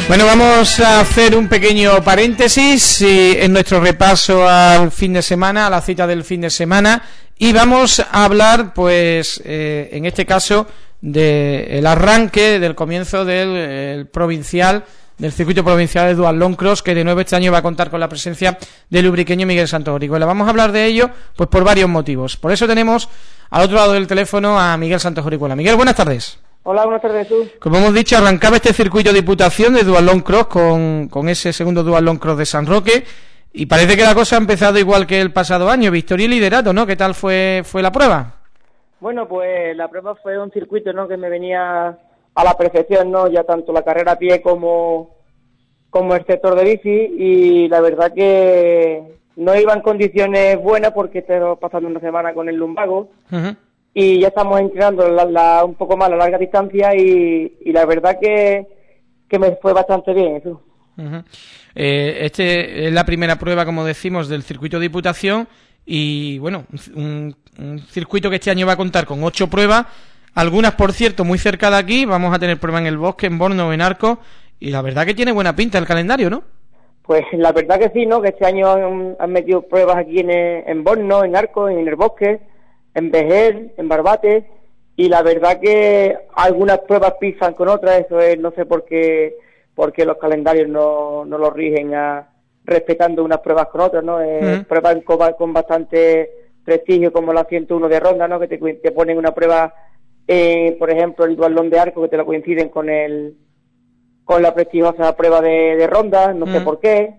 Bueno, vamos a hacer un pequeño paréntesis y, en nuestro repaso al fin de semana, a la cita del fin de semana, y vamos a hablar, pues, eh, en este caso, del arranque, del comienzo del el provincial, del circuito provincial de Duatlón Cross, que de nuevo este año va a contar con la presencia del ubriqueño Miguel Santos Orihuela. Vamos a hablar de ello, pues, por varios motivos. Por eso tenemos al otro lado del teléfono a Miguel Santos Orihuela. Miguel, buenas tardes. Hola, buenas tardes, tú. Como hemos dicho, arrancaba este circuito de Diputación de Duatlón Cross con, con ese segundo Duatlón Cross de San Roque, y parece que la cosa ha empezado igual que el pasado año, victoria y liderato, ¿no? ¿Qué tal fue fue la prueba? Bueno, pues la prueba fue un circuito, ¿no?, que me venía a la perfección, ¿no?, ya tanto la carrera a pie como, como el sector de bici, y la verdad que no iba en condiciones buenas porque estaba pasando una semana con el lumbago. Uh-huh. Y ya estamos entrenando la, la, un poco más a larga distancia y, y la verdad que, que me fue bastante bien eso. Uh-huh. Eh, este es la primera prueba, como decimos, del circuito de Diputación y, bueno, un, un circuito que este año va a contar con ocho pruebas, algunas, por cierto, muy cerca de aquí. Vamos a tener prueba en el Bosque, en Borno, en Arcos, y la verdad que tiene buena pinta el calendario, ¿no? Pues la verdad que sí, ¿no?, que este año han, han metido pruebas aquí en, en Borno, en Arcos, en el Bosque, en Vejer, en Barbate, y la verdad que algunas pruebas pisan con otras. Eso es, no sé por qué, porque los calendarios no, no los rigen a, respetando unas pruebas con otras, ¿no? Eh, uh-huh. Pruebas con, con bastante prestigio, como la ciento uno de Ronda, ¿no?, que te, te ponen una prueba, eh, por ejemplo, el Duatlón de Arco, que te la coinciden con el con la prestigiosa prueba de, de Ronda, no uh-huh. sé por qué.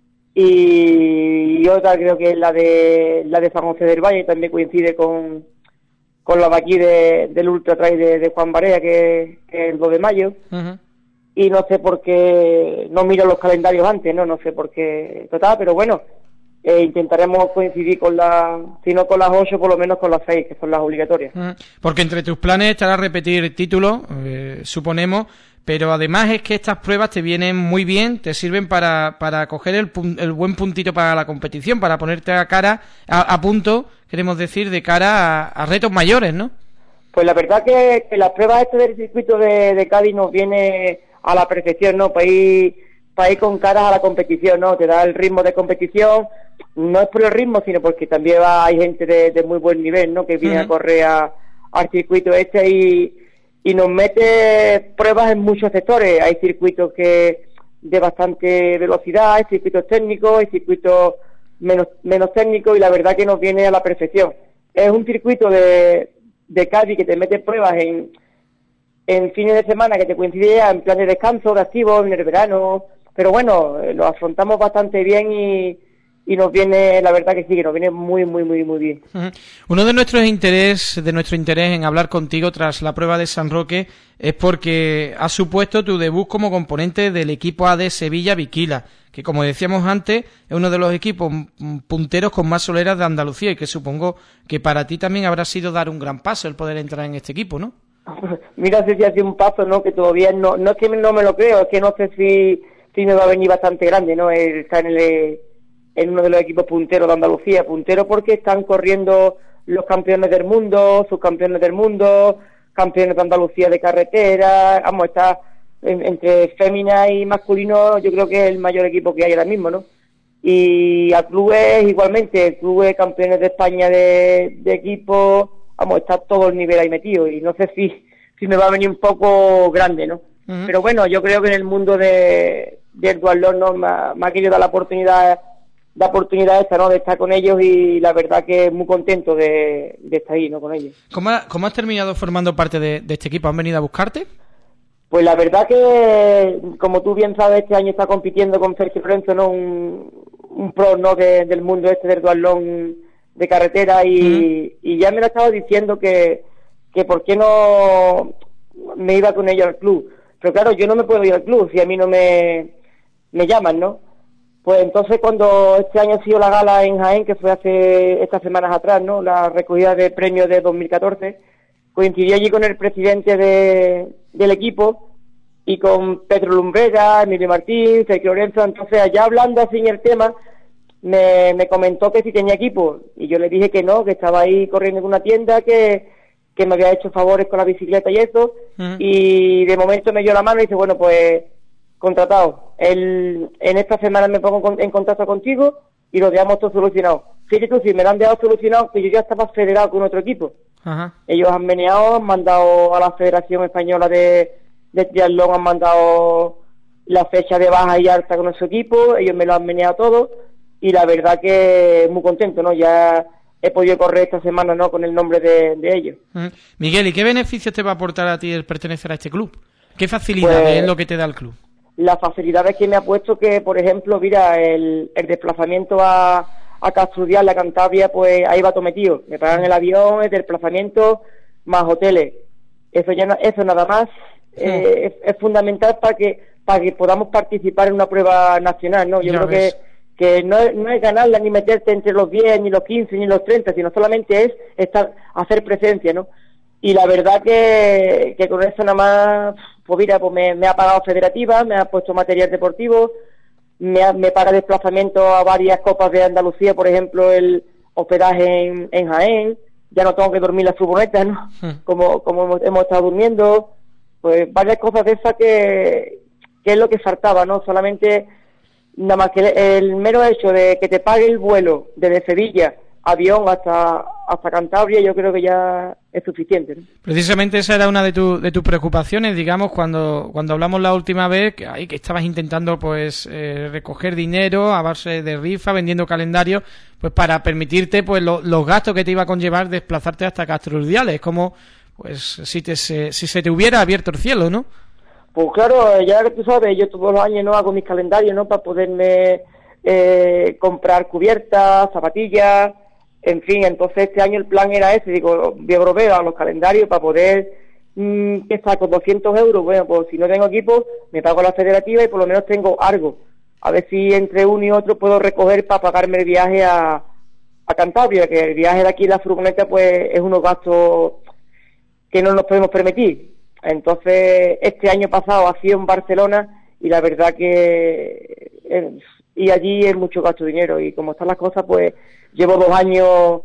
Y otra creo que es la de la de San José del Valle, también coincide con, con la de aquí de, del Ultra Trail de, de Juan Barea, que, que es el dos de mayo. Uh-huh. Y no sé por qué, no miro los calendarios antes, no no sé por qué, total, pero bueno, eh, intentaremos coincidir con la, si no con las ocho, por lo menos con las seis, que son las obligatorias. Uh-huh. Porque entre tus planes estará repetir títulos, eh, suponemos, pero además es que estas pruebas te vienen muy bien, te sirven para, para coger el, el buen puntito para la competición, para ponerte a cara, a, a punto, queremos decir, de cara a, a retos mayores, ¿no? Pues la verdad que, que las pruebas este del circuito de, de Cádiz nos viene a la perfección, ¿no? Para ir, para ir con caras a la competición, ¿no? Te da el ritmo de competición, no es por el ritmo, sino porque también va, hay gente de, de muy buen nivel, ¿no?, que viene uh-huh. a correr a, al circuito este y... y nos mete pruebas en muchos sectores. Hay circuitos que de bastante velocidad, hay circuitos técnicos, hay circuitos menos menos técnicos, y la verdad que nos viene a la perfección. Es un circuito de, de Cádiz que te mete pruebas en, en fines de semana que te coincide ya en plan de descanso, de activo, en el verano, pero bueno, lo afrontamos bastante bien y y nos viene, la verdad que sí, que nos viene muy, muy, muy, muy bien. Uh-huh. Uno de nuestros interés, de nuestro interés en hablar contigo tras la prueba de San Roque es porque has supuesto tu debut como componente del equipo A D Sevilla Viquila, que, como decíamos antes, es uno de los equipos punteros con más soleras de Andalucía, y que supongo que para ti también habrá sido dar un gran paso el poder entrar en este equipo, ¿no? Mira, sé si ha sido un paso, ¿no?, que todavía no, no es que no me lo creo, es que no sé si, si me va a venir bastante grande, ¿no?, el estar en el... en uno de los equipos punteros de Andalucía, puntero porque están corriendo los campeones del mundo, subcampeones del mundo, campeones de Andalucía de carretera, vamos, está en, entre fémina y masculino, yo creo que es el mayor equipo que hay ahora mismo, ¿no? Y a clubes igualmente, clubes campeones de España de, de equipo, vamos, está todo el nivel ahí metido, y no sé si, si me va a venir un poco grande, ¿no? Uh-huh. Pero bueno, yo creo que en el mundo de, del duatlón, ¿no?, me, me ha querido dar la oportunidad la oportunidad esta, ¿no?, de estar con ellos, y la verdad que muy contento de, de estar ahí, ¿no?, con ellos. ¿Cómo, ha, ¿Cómo has terminado formando parte de, de este equipo? ¿Han venido a buscarte? Pues la verdad que, como tú bien sabes, este año está compitiendo con Sergio Lorenzo, ¿no?, un, un pro, ¿no?, de, del mundo este del duatlón de carretera, y, uh-huh. y ya me lo estaba diciendo que, que por qué no me iba con ellos al club. Pero claro, yo no me puedo ir al club si a mí no me, me llaman, ¿no? Pues entonces, cuando este año ha sido la gala en Jaén, que fue hace estas semanas atrás, ¿no?, la recogida de premios de dos mil catorce, coincidí allí con el presidente de, del equipo y con Pedro Lumbrera, Emilio Martín, Sergio Lorenzo. Entonces, allá hablando así en el tema, me, me comentó que si tenía equipo, y yo le dije que no, que estaba ahí corriendo en una tienda, que, que me había hecho favores con la bicicleta y eso, uh-huh. y de momento me dio la mano y dice, bueno, pues contratado. El, en esta semana me pongo en contacto contigo y lo dejamos todo solucionado. Fíjate tú, si me lo han dejado solucionado, que yo ya estaba federado con otro equipo. Ajá. Ellos han meneado, han mandado a la Federación Española de, de Triatlón, han mandado la fecha de baja y alta con nuestro equipo, ellos me lo han meneado todo, y la verdad que muy contento, ¿no? Ya he podido correr esta semana, ¿no?, con el nombre de, de ellos. Uh-huh. Miguel, ¿y qué beneficios te va a aportar a ti el pertenecer a este club? ¿Qué facilidades pues, es lo que te da el club? Las facilidades que me ha puesto que, por ejemplo, mira, el, el desplazamiento a, a Castrudial, a Cantabria, pues ahí va todo metido. Me pagan el avión, el desplazamiento, más hoteles. Eso ya eso nada más sí. eh, es, es fundamental para que para que podamos participar en una prueba nacional, ¿no? Yo ya creo ves. que que no es, no es ganarla ni meterte entre los diez, ni los quince, ni los treinta, sino solamente es estar, hacer presencia, ¿no? Y la verdad que, que con eso nada más, pues mira, pues me, me ha pagado Federativa, me ha puesto material deportivo, me, ha, me paga desplazamiento a varias copas de Andalucía, por ejemplo, el hospedaje en, en Jaén, ya no tengo que dormir las furgonetas, ¿no? Sí. Como, como hemos, hemos estado durmiendo, pues varias cosas de esas que, que es lo que faltaba, ¿no? Solamente... Nada más que el mero hecho de que te pague el vuelo desde Sevilla, avión hasta hasta Cantabria, yo creo que ya es suficiente, ¿no? Precisamente esa era una de, tu, de tus preocupaciones, digamos, cuando cuando hablamos la última vez, que, ay, que estabas intentando pues eh, recoger dinero a base de rifa, vendiendo calendario, pues para permitirte pues lo, los gastos que te iba a conllevar desplazarte hasta Castro Urdiales, como pues si, te, se, si se te hubiera abierto el cielo, ¿no? Pues claro, ya que tú sabes, yo todos los años no hago mis calendarios, ¿no?, para poderme eh, comprar cubiertas, zapatillas, en fin, entonces este año el plan era ese, digo, voy a proveer a los calendarios para poder, mmm, que saco doscientos euros, bueno, pues si no tengo equipo, me pago la federativa y por lo menos tengo algo, a ver si entre uno y otro puedo recoger para pagarme el viaje a, a Cantabria, que el viaje de aquí en la furgoneta pues es unos gastos que no nos podemos permitir. Entonces, este año pasado ha sido en Barcelona y la verdad que eh, y allí es mucho gasto de dinero y como están las cosas, pues llevo dos años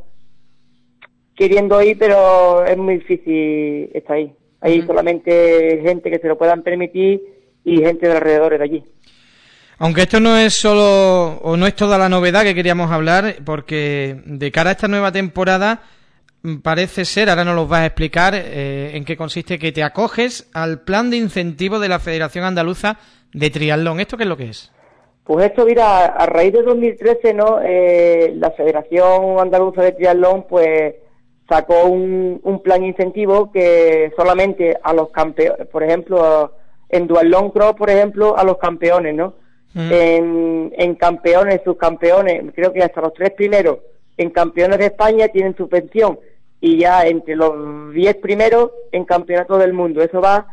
queriendo ir, pero es muy difícil estar ahí. Hay uh-huh. solamente gente que se lo puedan permitir y gente de alrededor de allí. Aunque esto no es solo o no es toda la novedad que queríamos hablar, porque de cara a esta nueva temporada parece ser, ahora nos lo vas a explicar, eh, en qué consiste, que te acoges al plan de incentivo de la Federación Andaluza de Triatlón. ¿Esto qué es lo que es? Pues esto, mira, a raíz de dos mil trece, ¿no?, eh, la Federación Andaluza de Triatlón, pues, sacó un, un plan incentivo que solamente a los campeones, por ejemplo, en Duatlón Cross, por ejemplo, a los campeones, ¿no? Mm. En, en campeones, subcampeones, creo que hasta los tres primeros, en campeones de España tienen subvención, y ya entre los diez primeros en campeonato del mundo. Eso va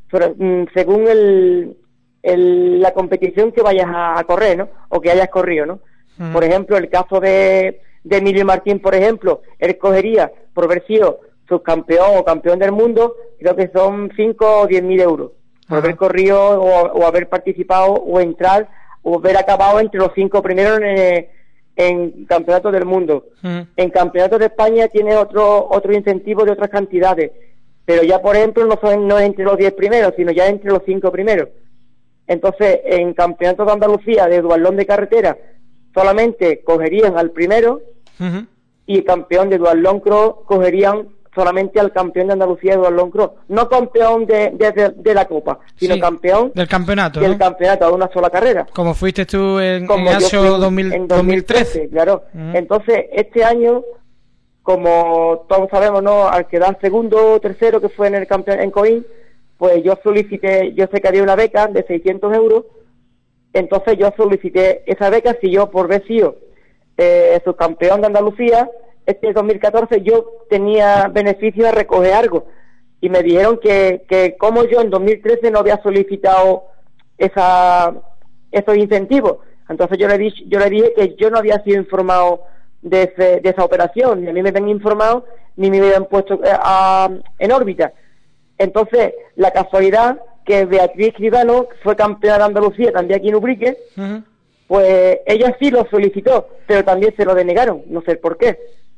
según el, el, la competición que vayas a, a correr, ¿no? O que hayas corrido, ¿no? Uh-huh. Por ejemplo, el caso de, de Emilio Martín, por ejemplo, él cogería, por haber sido subcampeón o campeón del mundo, creo que son cinco o diez mil euros, por uh-huh. haber corrido o, o haber participado o entrar o haber acabado entre los cinco primeros en, en campeonatos del mundo. Uh-huh. En campeonatos de España tiene otro otro incentivo de otras cantidades, pero ya, por ejemplo, no son no entre los diez primeros, sino ya entre los cinco primeros. Entonces, en campeonatos de Andalucía de duatlón de carretera solamente cogerían al primero, uh-huh. y el campeón de duatlón cross cogerían solamente al campeón de Andalucía de duatlón cross, no campeón de, de, de, de la Copa, sino sí, campeón del campeonato, del ¿no? campeonato de una sola carrera. Como fuiste tú en, como en ASO dos dos mil trece, claro. Uh-huh. Entonces, este año, como todos sabemos, ¿no?, al quedar segundo o tercero, que fue en el campeón en Coín, pues yo solicité, yo sé que había una beca de seiscientos euros, entonces yo solicité esa beca. Si yo, por haber sido eh, subcampeón de Andalucía, este dos mil catorce, yo tenía beneficio de recoger algo, y me dijeron que, que como yo en dos mil trece no había solicitado esa esos incentivos, entonces yo le dije, yo le dije que yo no había sido informado de, ese, de esa operación, ni a mí me habían informado, ni me habían puesto eh, a, en órbita. Entonces, la casualidad que Beatriz Escribano fue campeona de Andalucía también aquí en Ubrique, uh-huh. pues ella sí lo solicitó, pero también se lo denegaron, no sé por qué.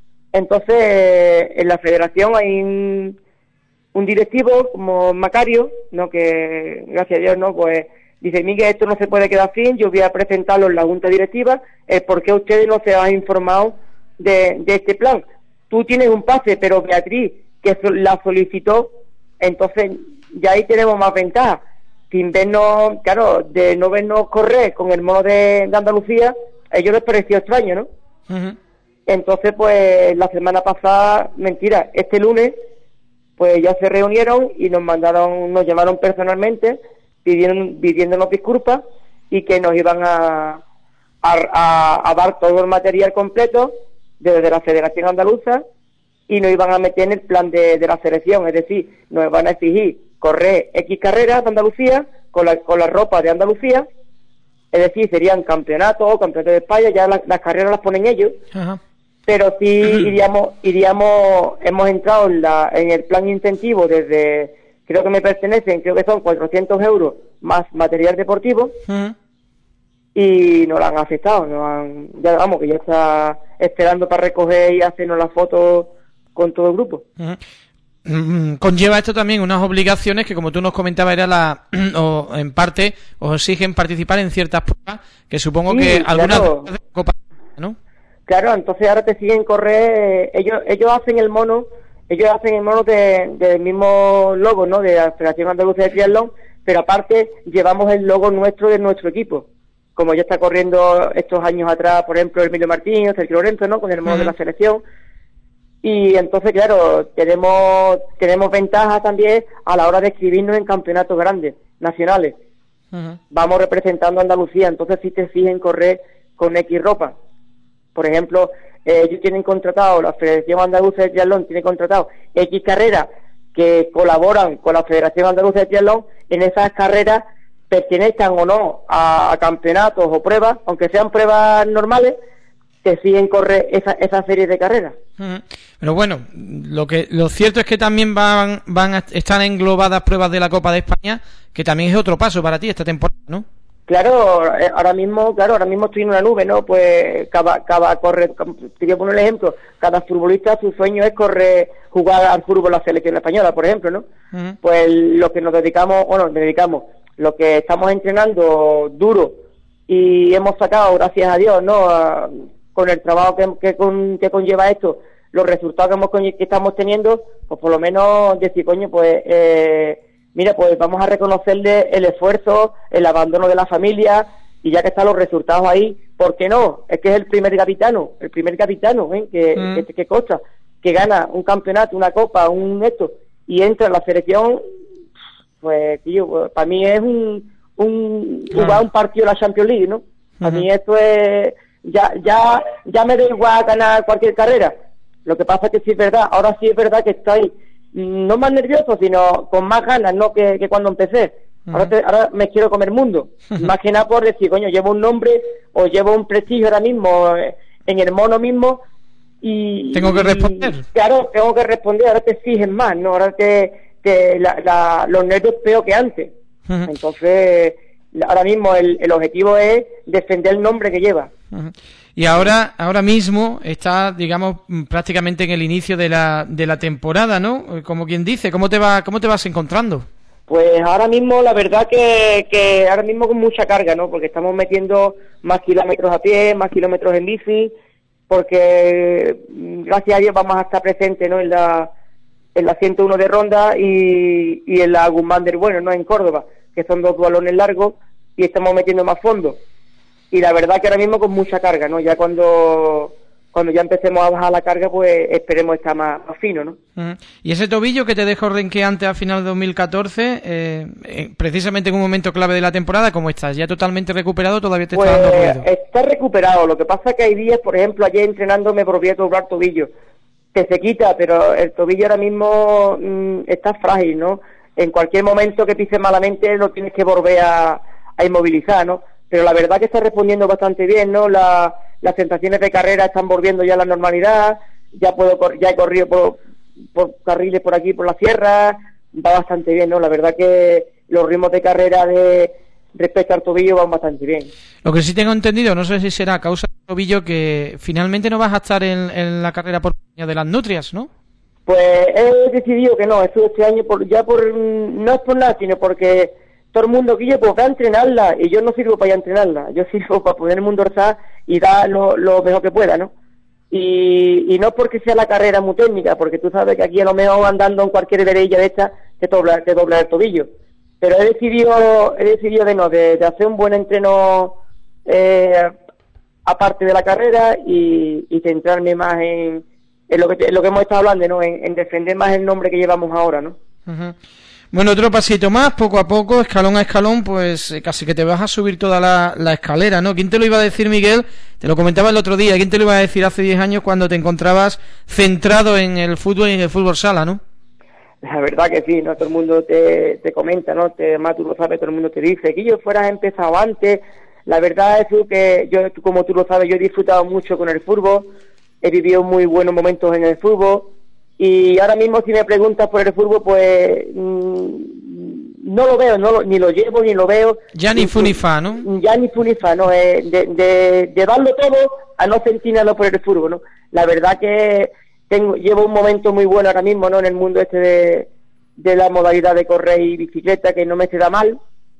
Entonces, en la federación hay un, un directivo como Macario, no, que gracias a Dios, no, pues Dice, Miguel, esto no se puede quedar así, yo voy a presentarlo en la junta directiva, eh, ¿por qué ustedes no se han informado de, de este plan? Tú tienes un pase, pero Beatriz, que so, la solicitó, entonces ya ahí tenemos más ventaja. Sin vernos, claro, de no vernos correr con el mono de, de Andalucía, a ellos les pareció extraño, ¿no? Uh-huh. Entonces, pues, la semana pasada, mentira, este lunes, pues ya se reunieron y nos mandaron, nos llamaron personalmente, pidiendo, pidiéndonos disculpas y que nos iban a, a, a, a dar todo el material completo desde la Federación Andaluza y nos iban a meter en el plan de, de la selección, es decir, nos van a exigir correr X carreras de Andalucía con la, con la ropa de Andalucía, es decir, serían campeonatos o campeonatos de España, ya la, las carreras las ponen ellos. Ajá. Pero sí iríamos, iríamos, hemos entrado en, la, en el plan incentivo desde, creo que me pertenecen, creo que son cuatrocientos euros más material deportivo, uh-huh. y nos lo han aceptado, nos han, ya vamos, que ya está esperando para recoger y hacernos la foto con todo el grupo. Uh-huh. Conlleva esto también unas obligaciones que, como tú nos comentabas, era la, o en parte os exigen participar en ciertas pruebas que supongo sí, que algunas claro. de Copa, ¿no? Claro, entonces ahora te siguen correr, ellos ellos hacen el mono, ellos hacen el mono de, del mismo logo, ¿no? De la Federación Andaluza de Triatlón, pero aparte llevamos el logo nuestro de nuestro equipo, como ya está corriendo estos años atrás, por ejemplo, Emilio Martín, Sergio Lorenzo, ¿no? Con el mono uh-huh. de la selección. Y entonces, claro, tenemos tenemos ventaja también a la hora de escribirnos en campeonatos grandes, nacionales. Uh-huh. Vamos representando a Andalucía, entonces sí te exigen correr con X ropa. Por ejemplo, eh, ellos tienen contratado, la Federación Andaluza de Triatlón tiene contratado X carreras que colaboran con la Federación Andaluza de Triatlón. En esas carreras pertenezcan o no a, a campeonatos o pruebas, aunque sean pruebas normales, que siguen correr esa, esa serie de carreras. Uh-huh. Pero bueno, lo que lo cierto es que también van van a estar englobadas pruebas de la Copa de España, que también es otro paso para ti esta temporada, ¿no? Claro, ahora mismo, claro, ahora mismo estoy en una nube, ¿no? Pues cada, cada correr, te voy a poner un ejemplo, cada futbolista su sueño es correr, jugar al fútbol la selección española, por ejemplo, ¿no? Uh-huh. Pues lo que nos dedicamos, bueno, nos dedicamos, lo que estamos entrenando duro y hemos sacado, gracias a Dios, ¿no? A, con el trabajo que, que, con, que conlleva esto, los resultados que, hemos, que estamos teniendo, pues por lo menos decir, coño, pues, eh, mira, pues vamos a reconocerle el esfuerzo, el abandono de la familia, y ya que están los resultados ahí, ¿por qué no? Es que es el primer capitano, el primer capitano, ¿eh? que, mm. que, que Costa, que gana un campeonato, una copa, un esto, y entra en la selección, pues, tío, pues, para mí es un, un, claro. jugar un partido de la Champions League, ¿no? Para uh-huh. mí esto es, ya, ya, ya me da igual ganar cualquier carrera. Lo que pasa es que sí es verdad, ahora sí es verdad que estoy no más nervioso, sino con más ganas, ¿no? Que, que cuando empecé. Uh-huh. Ahora, te, ahora me quiero comer mundo. Uh-huh. Más que nada por decir, coño, llevo un nombre o llevo un prestigio ahora mismo eh, en el mono mismo y... Tengo que responder. Y, claro, tengo que responder, ahora te exigen más, ¿no? Ahora te, te la, la, los nervios peor que antes. Uh-huh. Entonces, ahora mismo el, el objetivo es defender el nombre que lleva. Uh-huh. Y ahora ahora mismo está, digamos, prácticamente en el inicio de la de la temporada, ¿no? Como quien dice, ¿cómo te va cómo te vas encontrando? Pues ahora mismo, la verdad que, que ahora mismo con mucha carga, ¿no? Porque estamos metiendo más kilómetros a pie, más kilómetros en bici, porque gracias a Dios vamos a estar presentes, ¿no? En la en la ciento uno de Ronda y, y en la Guzmán del Bueno, ¿no? En Córdoba, que son dos balones largos y estamos metiendo más fondo. Y la verdad que ahora mismo con mucha carga, ¿no? Ya cuando cuando ya empecemos a bajar la carga, pues esperemos estar más, más fino, ¿no? Uh-huh. Y ese tobillo que te dejó renqueante a final de dos mil catorce, eh, eh, precisamente en un momento clave de la temporada, ¿cómo estás? ¿Ya totalmente recuperado o todavía te pues, está dando ruido? Está recuperado, lo que pasa es que hay días, por ejemplo, ayer entrenando me volví a doblar tobillo, que se quita, pero el tobillo ahora mismo mmm, está frágil, ¿no? En cualquier momento que pises malamente lo tienes que volver a, a inmovilizar, ¿no? Pero la verdad que está respondiendo bastante bien, ¿no? La, las sensaciones de carrera están volviendo ya a la normalidad, ya puedo ya he corrido por, por carriles por aquí, por la sierra, va bastante bien, ¿no? La verdad que los ritmos de carrera de respecto al tobillo van bastante bien. Lo que sí tengo entendido, no sé si será a causa del tobillo, que finalmente no vas a estar en, en la carrera por de las nutrias, ¿no? Pues he decidido que no, esto este año por, ya por no es por nada, sino porque todo el mundo, Guille, pues ve a entrenarla, y yo no sirvo para ir a entrenarla, yo sirvo para ponerme un dorsal y dar lo, lo mejor que pueda, ¿no? Y, y no porque sea la carrera muy técnica, porque tú sabes que aquí a lo mejor andando en cualquier verilla de esta te dobla, te dobla el tobillo, pero he decidido, he decidido de no, de, de hacer un buen entreno eh, aparte de la carrera y, y centrarme más en, en lo que en lo que hemos estado hablando, ¿no? En, en defender más el nombre que llevamos ahora, ¿no? Uh-huh. Bueno, otro pasito más, poco a poco, escalón a escalón, pues eh, casi que te vas a subir toda la, la escalera, ¿no? ¿Quién te lo iba a decir, Miguel? Te lo comentaba el otro día, ¿quién te lo iba a decir hace diez años cuando te encontrabas centrado en el fútbol y en el fútbol sala, ¿no? La verdad que sí, ¿no? Todo el mundo te, te comenta, ¿no? Te, más tú lo sabes, todo el mundo te dice que yo fueras empezado antes. La verdad es que yo, como tú lo sabes, yo he disfrutado mucho con el fútbol, he vivido muy buenos momentos en el fútbol. Y ahora mismo si me preguntas por el fútbol, pues mmm, no lo veo, no lo, ni lo llevo, ni lo veo. Ya ni fu ni fa, ¿no? Ya ni fu ni fa, ¿no? Eh, de, de, de darlo todo a no sentir nada por el fútbol, ¿no? La verdad que tengo llevo un momento muy bueno ahora mismo, ¿no? En el mundo este de, de la modalidad de correr y bicicleta, que no me se da mal,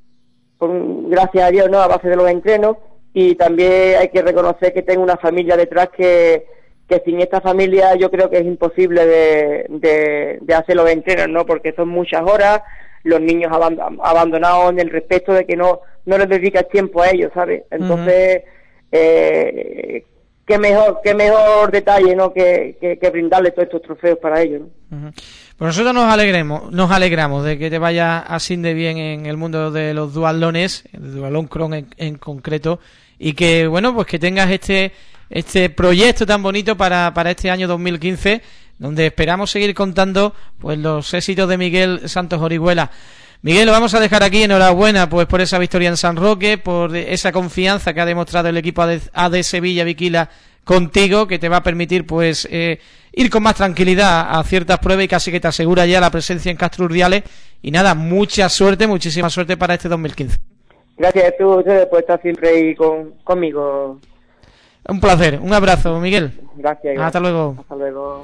con, gracias a Dios, ¿no? A base de los entrenos. Y también hay que reconocer que tengo una familia detrás que que sin esta familia yo creo que es imposible de, de, de hacer los entrenos, ¿no? Porque son muchas horas, los niños aband- abandonados en el respecto de que no no les dedicas tiempo a ellos, ¿sabes? Entonces, uh-huh. eh, qué mejor qué mejor detalle, ¿no? Que, que, que brindarle todos estos trofeos para ellos, ¿no? Uh-huh. Pues nosotros nos alegremos, nos alegramos de que te vaya así de bien en el mundo de los duatlones, el duatlón cron en, en concreto, y que, bueno, pues que tengas este este proyecto tan bonito para, para este año dos mil quince, donde esperamos seguir contando pues los éxitos de Miguel Santos Orihuela. Miguel, lo vamos a dejar aquí. Enhorabuena pues por esa victoria en San Roque, por esa confianza que ha demostrado el equipo A D Sevilla Viquila contigo, que te va a permitir pues eh, ir con más tranquilidad a ciertas pruebas y casi que te asegura ya la presencia en Castro Urdiales. Y nada, mucha suerte, muchísima suerte para este dos mil quince. Gracias a ustedes por estar siempre ahí con, conmigo. Un placer, un abrazo, Miguel. Gracias. Hasta luego. Hasta luego.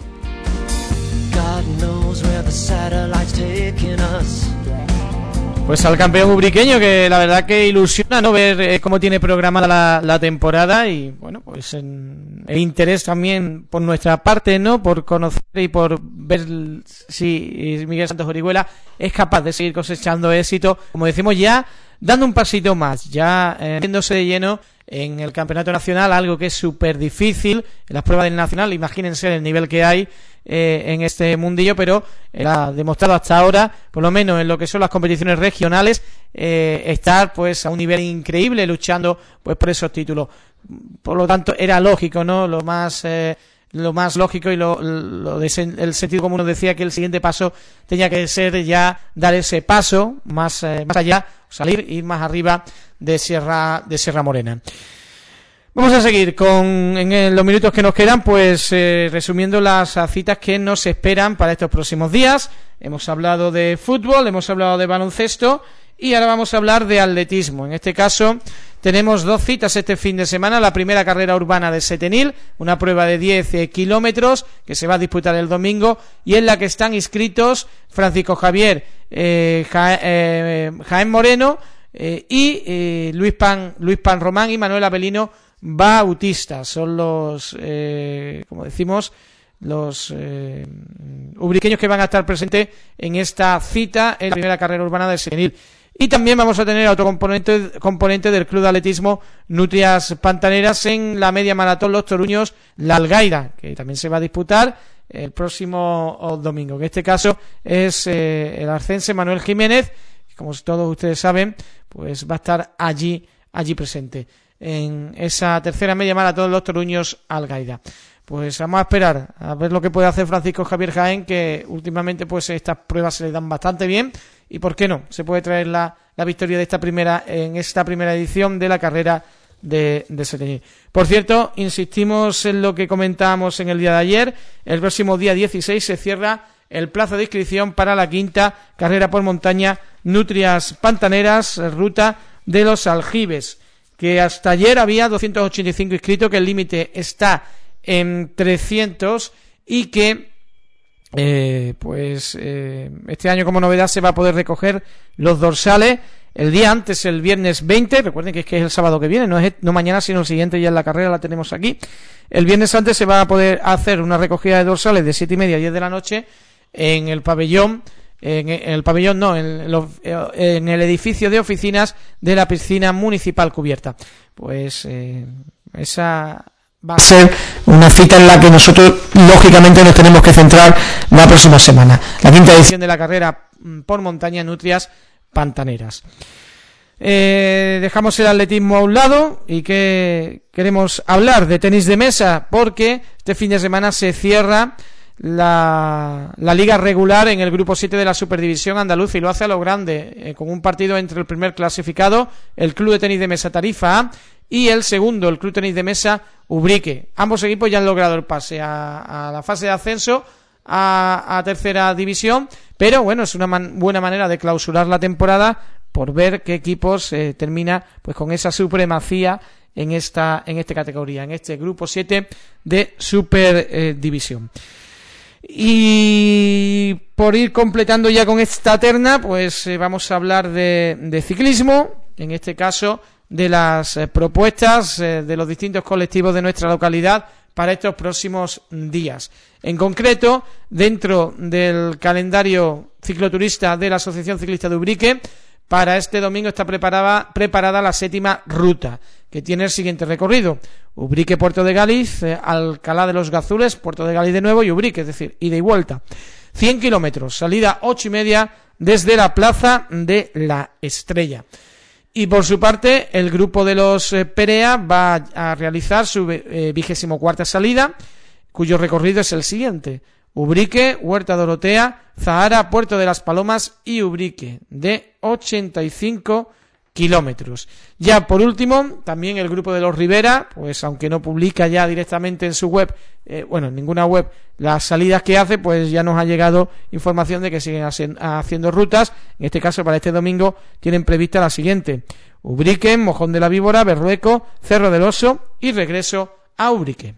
Pues al campeón ubriqueño, que la verdad que ilusiona, ¿no? Ver eh, cómo tiene programada la, la temporada y, bueno, pues en, el interés también por nuestra parte, ¿no? Por conocer y por ver si Miguel Santos Orihuela es capaz de seguir cosechando éxito, como decimos, ya dando un pasito más, ya eh, metiéndose de lleno en el campeonato nacional, algo que es súper difícil en las pruebas del nacional. Imagínense el nivel que hay eh, en este mundillo, pero eh, ha demostrado hasta ahora, por lo menos en lo que son las competiciones regionales, eh, estar pues a un nivel increíble luchando pues por esos títulos. Por lo tanto, era lógico, ¿no? Lo más eh, lo más lógico y lo, lo de sen- el sentido común nos decía que el siguiente paso tenía que ser ya dar ese paso más eh, más allá, salir, ir más arriba de Sierra de Sierra Morena. Vamos a seguir con en el, los minutos que nos quedan, pues eh, resumiendo las citas que nos esperan para estos próximos días. Hemos hablado de fútbol, hemos hablado de baloncesto y ahora vamos a hablar de atletismo. En este caso tenemos dos citas este fin de semana. La primera, carrera urbana de Setenil, una prueba de diez eh, kilómetros que se va a disputar el domingo y en la que están inscritos Francisco Javier eh, ja, eh, Jaén Moreno eh, y eh, Luis Pan Luis Pan Román y Manuel Avelino Bautista. Son los, eh, como decimos, los eh, ubriqueños que van a estar presentes en esta cita en la primera carrera urbana de Setenil. Y también vamos a tener otro componente componente del Club de Atletismo Nutrias Pantaneras en la media maratón Los Toruños La Algaida, que también se va a disputar el próximo domingo. En este caso es eh, el arcense Manuel Jiménez, que como todos ustedes saben, pues va a estar allí allí presente en esa tercera media maratón Los Toruños Algaida. Pues vamos a esperar a ver lo que puede hacer Francisco Javier Jaén, que últimamente pues estas pruebas se le dan bastante bien y por qué no, se puede traer la, la victoria de esta primera en esta primera edición de la carrera de, de Setenil. Por cierto, insistimos en lo que comentábamos en el día de ayer. El próximo día dieciséis se cierra el plazo de inscripción para la quinta carrera por montaña Nutrias Pantaneras, ruta de los Aljibes, que hasta ayer había doscientos ochenta y cinco inscritos, que el límite está en trescientos y que eh, pues eh, este año como novedad se va a poder recoger los dorsales el día antes, el viernes veinte. Recuerden que es que es el sábado que viene, no es no mañana sino el siguiente, ya en la carrera la tenemos aquí. El viernes antes se va a poder hacer una recogida de dorsales de siete y media a diez de la noche en el pabellón En el pabellón no, en, los, en el edificio de oficinas de la piscina municipal cubierta. Pues eh, esa va a ser una cita en la que nosotros lógicamente nos tenemos que centrar la próxima semana. La quinta edición de la carrera por montaña Nutrias Pantaneras. Eh, dejamos el atletismo a un lado y que queremos hablar de tenis de mesa, porque este fin de semana se cierra La, la liga regular en el grupo siete de la Superdivisión Andaluza, y lo hace a lo grande, eh, con un partido entre el primer clasificado, el Club de Tenis de Mesa Tarifa A, y el segundo, el Club de Tenis de Mesa Ubrique. Ambos equipos ya han logrado el pase a, a la fase de ascenso a, a tercera división, pero bueno, es una man, buena manera de clausurar la temporada por ver qué equipos eh, termina pues con esa supremacía en esta en esta categoría, en este grupo siete de Superdivisión. Eh, Y por ir completando ya con esta terna, pues eh, vamos a hablar de, de ciclismo, en este caso de las eh, propuestas eh, de los distintos colectivos de nuestra localidad para estos próximos días. En concreto, dentro del calendario cicloturista de la Asociación Ciclista de Ubrique, para este domingo está preparada, preparada la séptima ruta, que tiene el siguiente recorrido: Ubrique, Puerto de Gáliz, eh, Alcalá de los Gazules, Puerto de Gáliz de nuevo y Ubrique, es decir, ida y vuelta. cien kilómetros, salida ocho y media desde la Plaza de la Estrella. Y por su parte, el grupo de los eh, Perea va a realizar su eh, vigésimo cuarta salida, cuyo recorrido es el siguiente: Ubrique, Huerta Dorotea, Zahara, Puerto de las Palomas y Ubrique, de ochenta y cinco kilómetros. Ya por último, también el grupo de los Rivera, pues aunque no publica ya directamente en su web, eh, bueno, en ninguna web, las salidas que hace, pues ya nos ha llegado información de que siguen haciendo rutas. En este caso, para este domingo, tienen prevista la siguiente: Ubrique, Mojón de la Víbora, Berrueco, Cerro del Oso y regreso a Ubrique.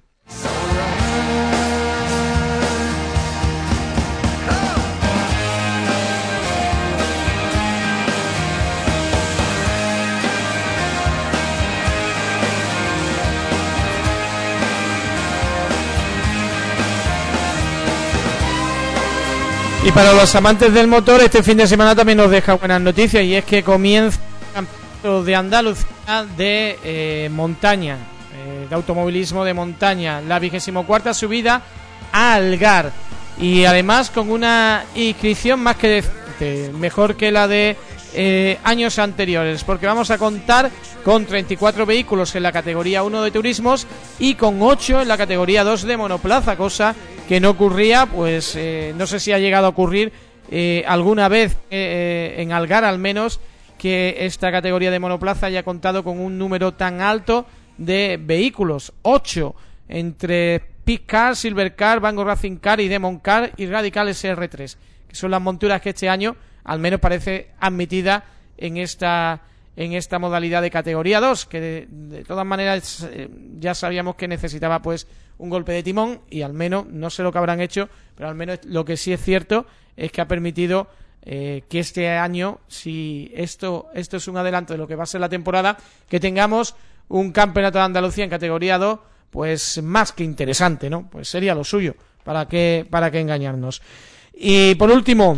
Y para los amantes del motor, este fin de semana también nos deja buenas noticias, y es que comienza el campeonato de Andalucía de eh, montaña, eh, de automovilismo de montaña, la vigésimo cuarta subida a Algar, y además con una inscripción más que decente, mejor que la de eh, años anteriores, porque vamos a contar con treinta y cuatro vehículos en la categoría uno de turismos y con ocho en la categoría dos de monoplaza, cosa que no ocurría, pues eh, no sé si ha llegado a ocurrir eh, alguna vez eh, en Algar, al menos, que esta categoría de monoplaza haya contado con un número tan alto de vehículos, ocho, entre Pick Car, Silver Car, Vango Racing Car y Demon Car y Radical S R tres, que son las monturas que este año al menos parece admitida en esta en esta modalidad de categoría dos, que de, de todas maneras eh, ya sabíamos que necesitaba pues un golpe de timón, y al menos, no sé lo que habrán hecho, pero al menos lo que sí es cierto es que ha permitido eh, que este año, si esto esto es un adelanto de lo que va a ser la temporada, que tengamos un campeonato de Andalucía en categoría dos, pues más que interesante, ¿no? Pues sería lo suyo, para qué para qué engañarnos. Y por último,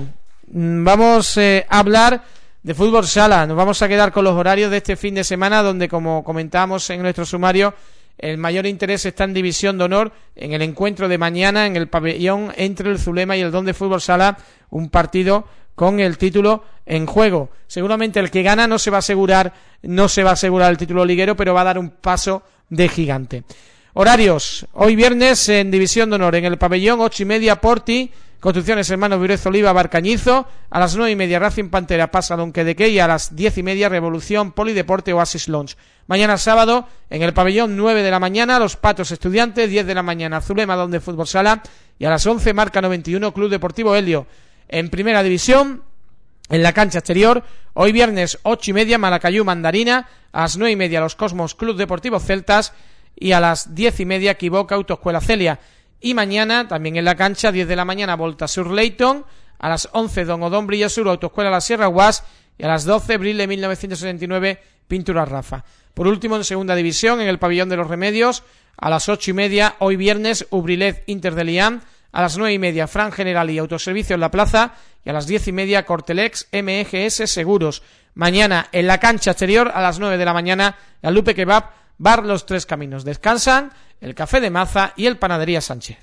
vamos eh, a hablar de fútbol sala. Nos vamos a quedar con los horarios de este fin de semana, donde, como comentamos en nuestro sumario, el mayor interés está en División de Honor, en el encuentro de mañana en el pabellón entre el Zulema y el Don de Fútbol Sala, un partido con el título en juego. Seguramente el que gana no se va a asegurar, no se va a asegurar el título liguero, pero va a dar un paso de gigante. Horarios: hoy viernes en División de Honor, en el pabellón, ocho y media Porti, Construcciones Hermanos Virez Oliva Barcañizo, a las nueve y media Racing Pantera Pasa Donquedeque, y a las diez y media Revolución Polideporte Oasis Lounge. Mañana sábado, en el pabellón, nueve de la mañana, Los Patos Estudiantes, diez de la mañana Zulema Don de Fútbol Sala, y a las once Marca noventa y uno Club Deportivo Helio. En primera división, en la cancha exterior, hoy viernes ocho y media Malacayú Mandarina, a las nueve y media Los Cosmos Club Deportivo Celtas, y a las diez y media Equivoca Autoescuela Celia. Y mañana, también en la cancha, diez de la mañana, Volta Sur Leyton, a las once, Don Odón Brilla Sur, Autoescuela La Sierra Guas, y a las doce, Brile mil novecientos setenta y nueve, Pintura Rafa. Por último, en segunda división, en el Pabellón de los Remedios, a las ocho y media, hoy viernes, Ubrilet Inter de Liam, a las nueve y media, Fran General y Autoservicio en la Plaza, y a las diez y media, Cortelex M G S Seguros. Mañana, en la cancha exterior, a las nueve de la mañana, la Lupe Kebab, Bar Los Tres Caminos. Descansan el Café de Maza y el Panadería Sánchez.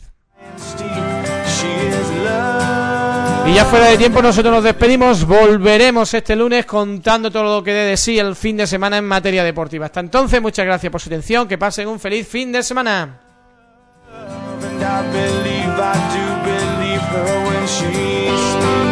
Y ya fuera de tiempo, nosotros nos despedimos. Volveremos este lunes contando todo lo que dé de sí el fin de semana en materia deportiva. Hasta entonces, muchas gracias por su atención. Que pasen un feliz fin de semana. I believe I do believe her when she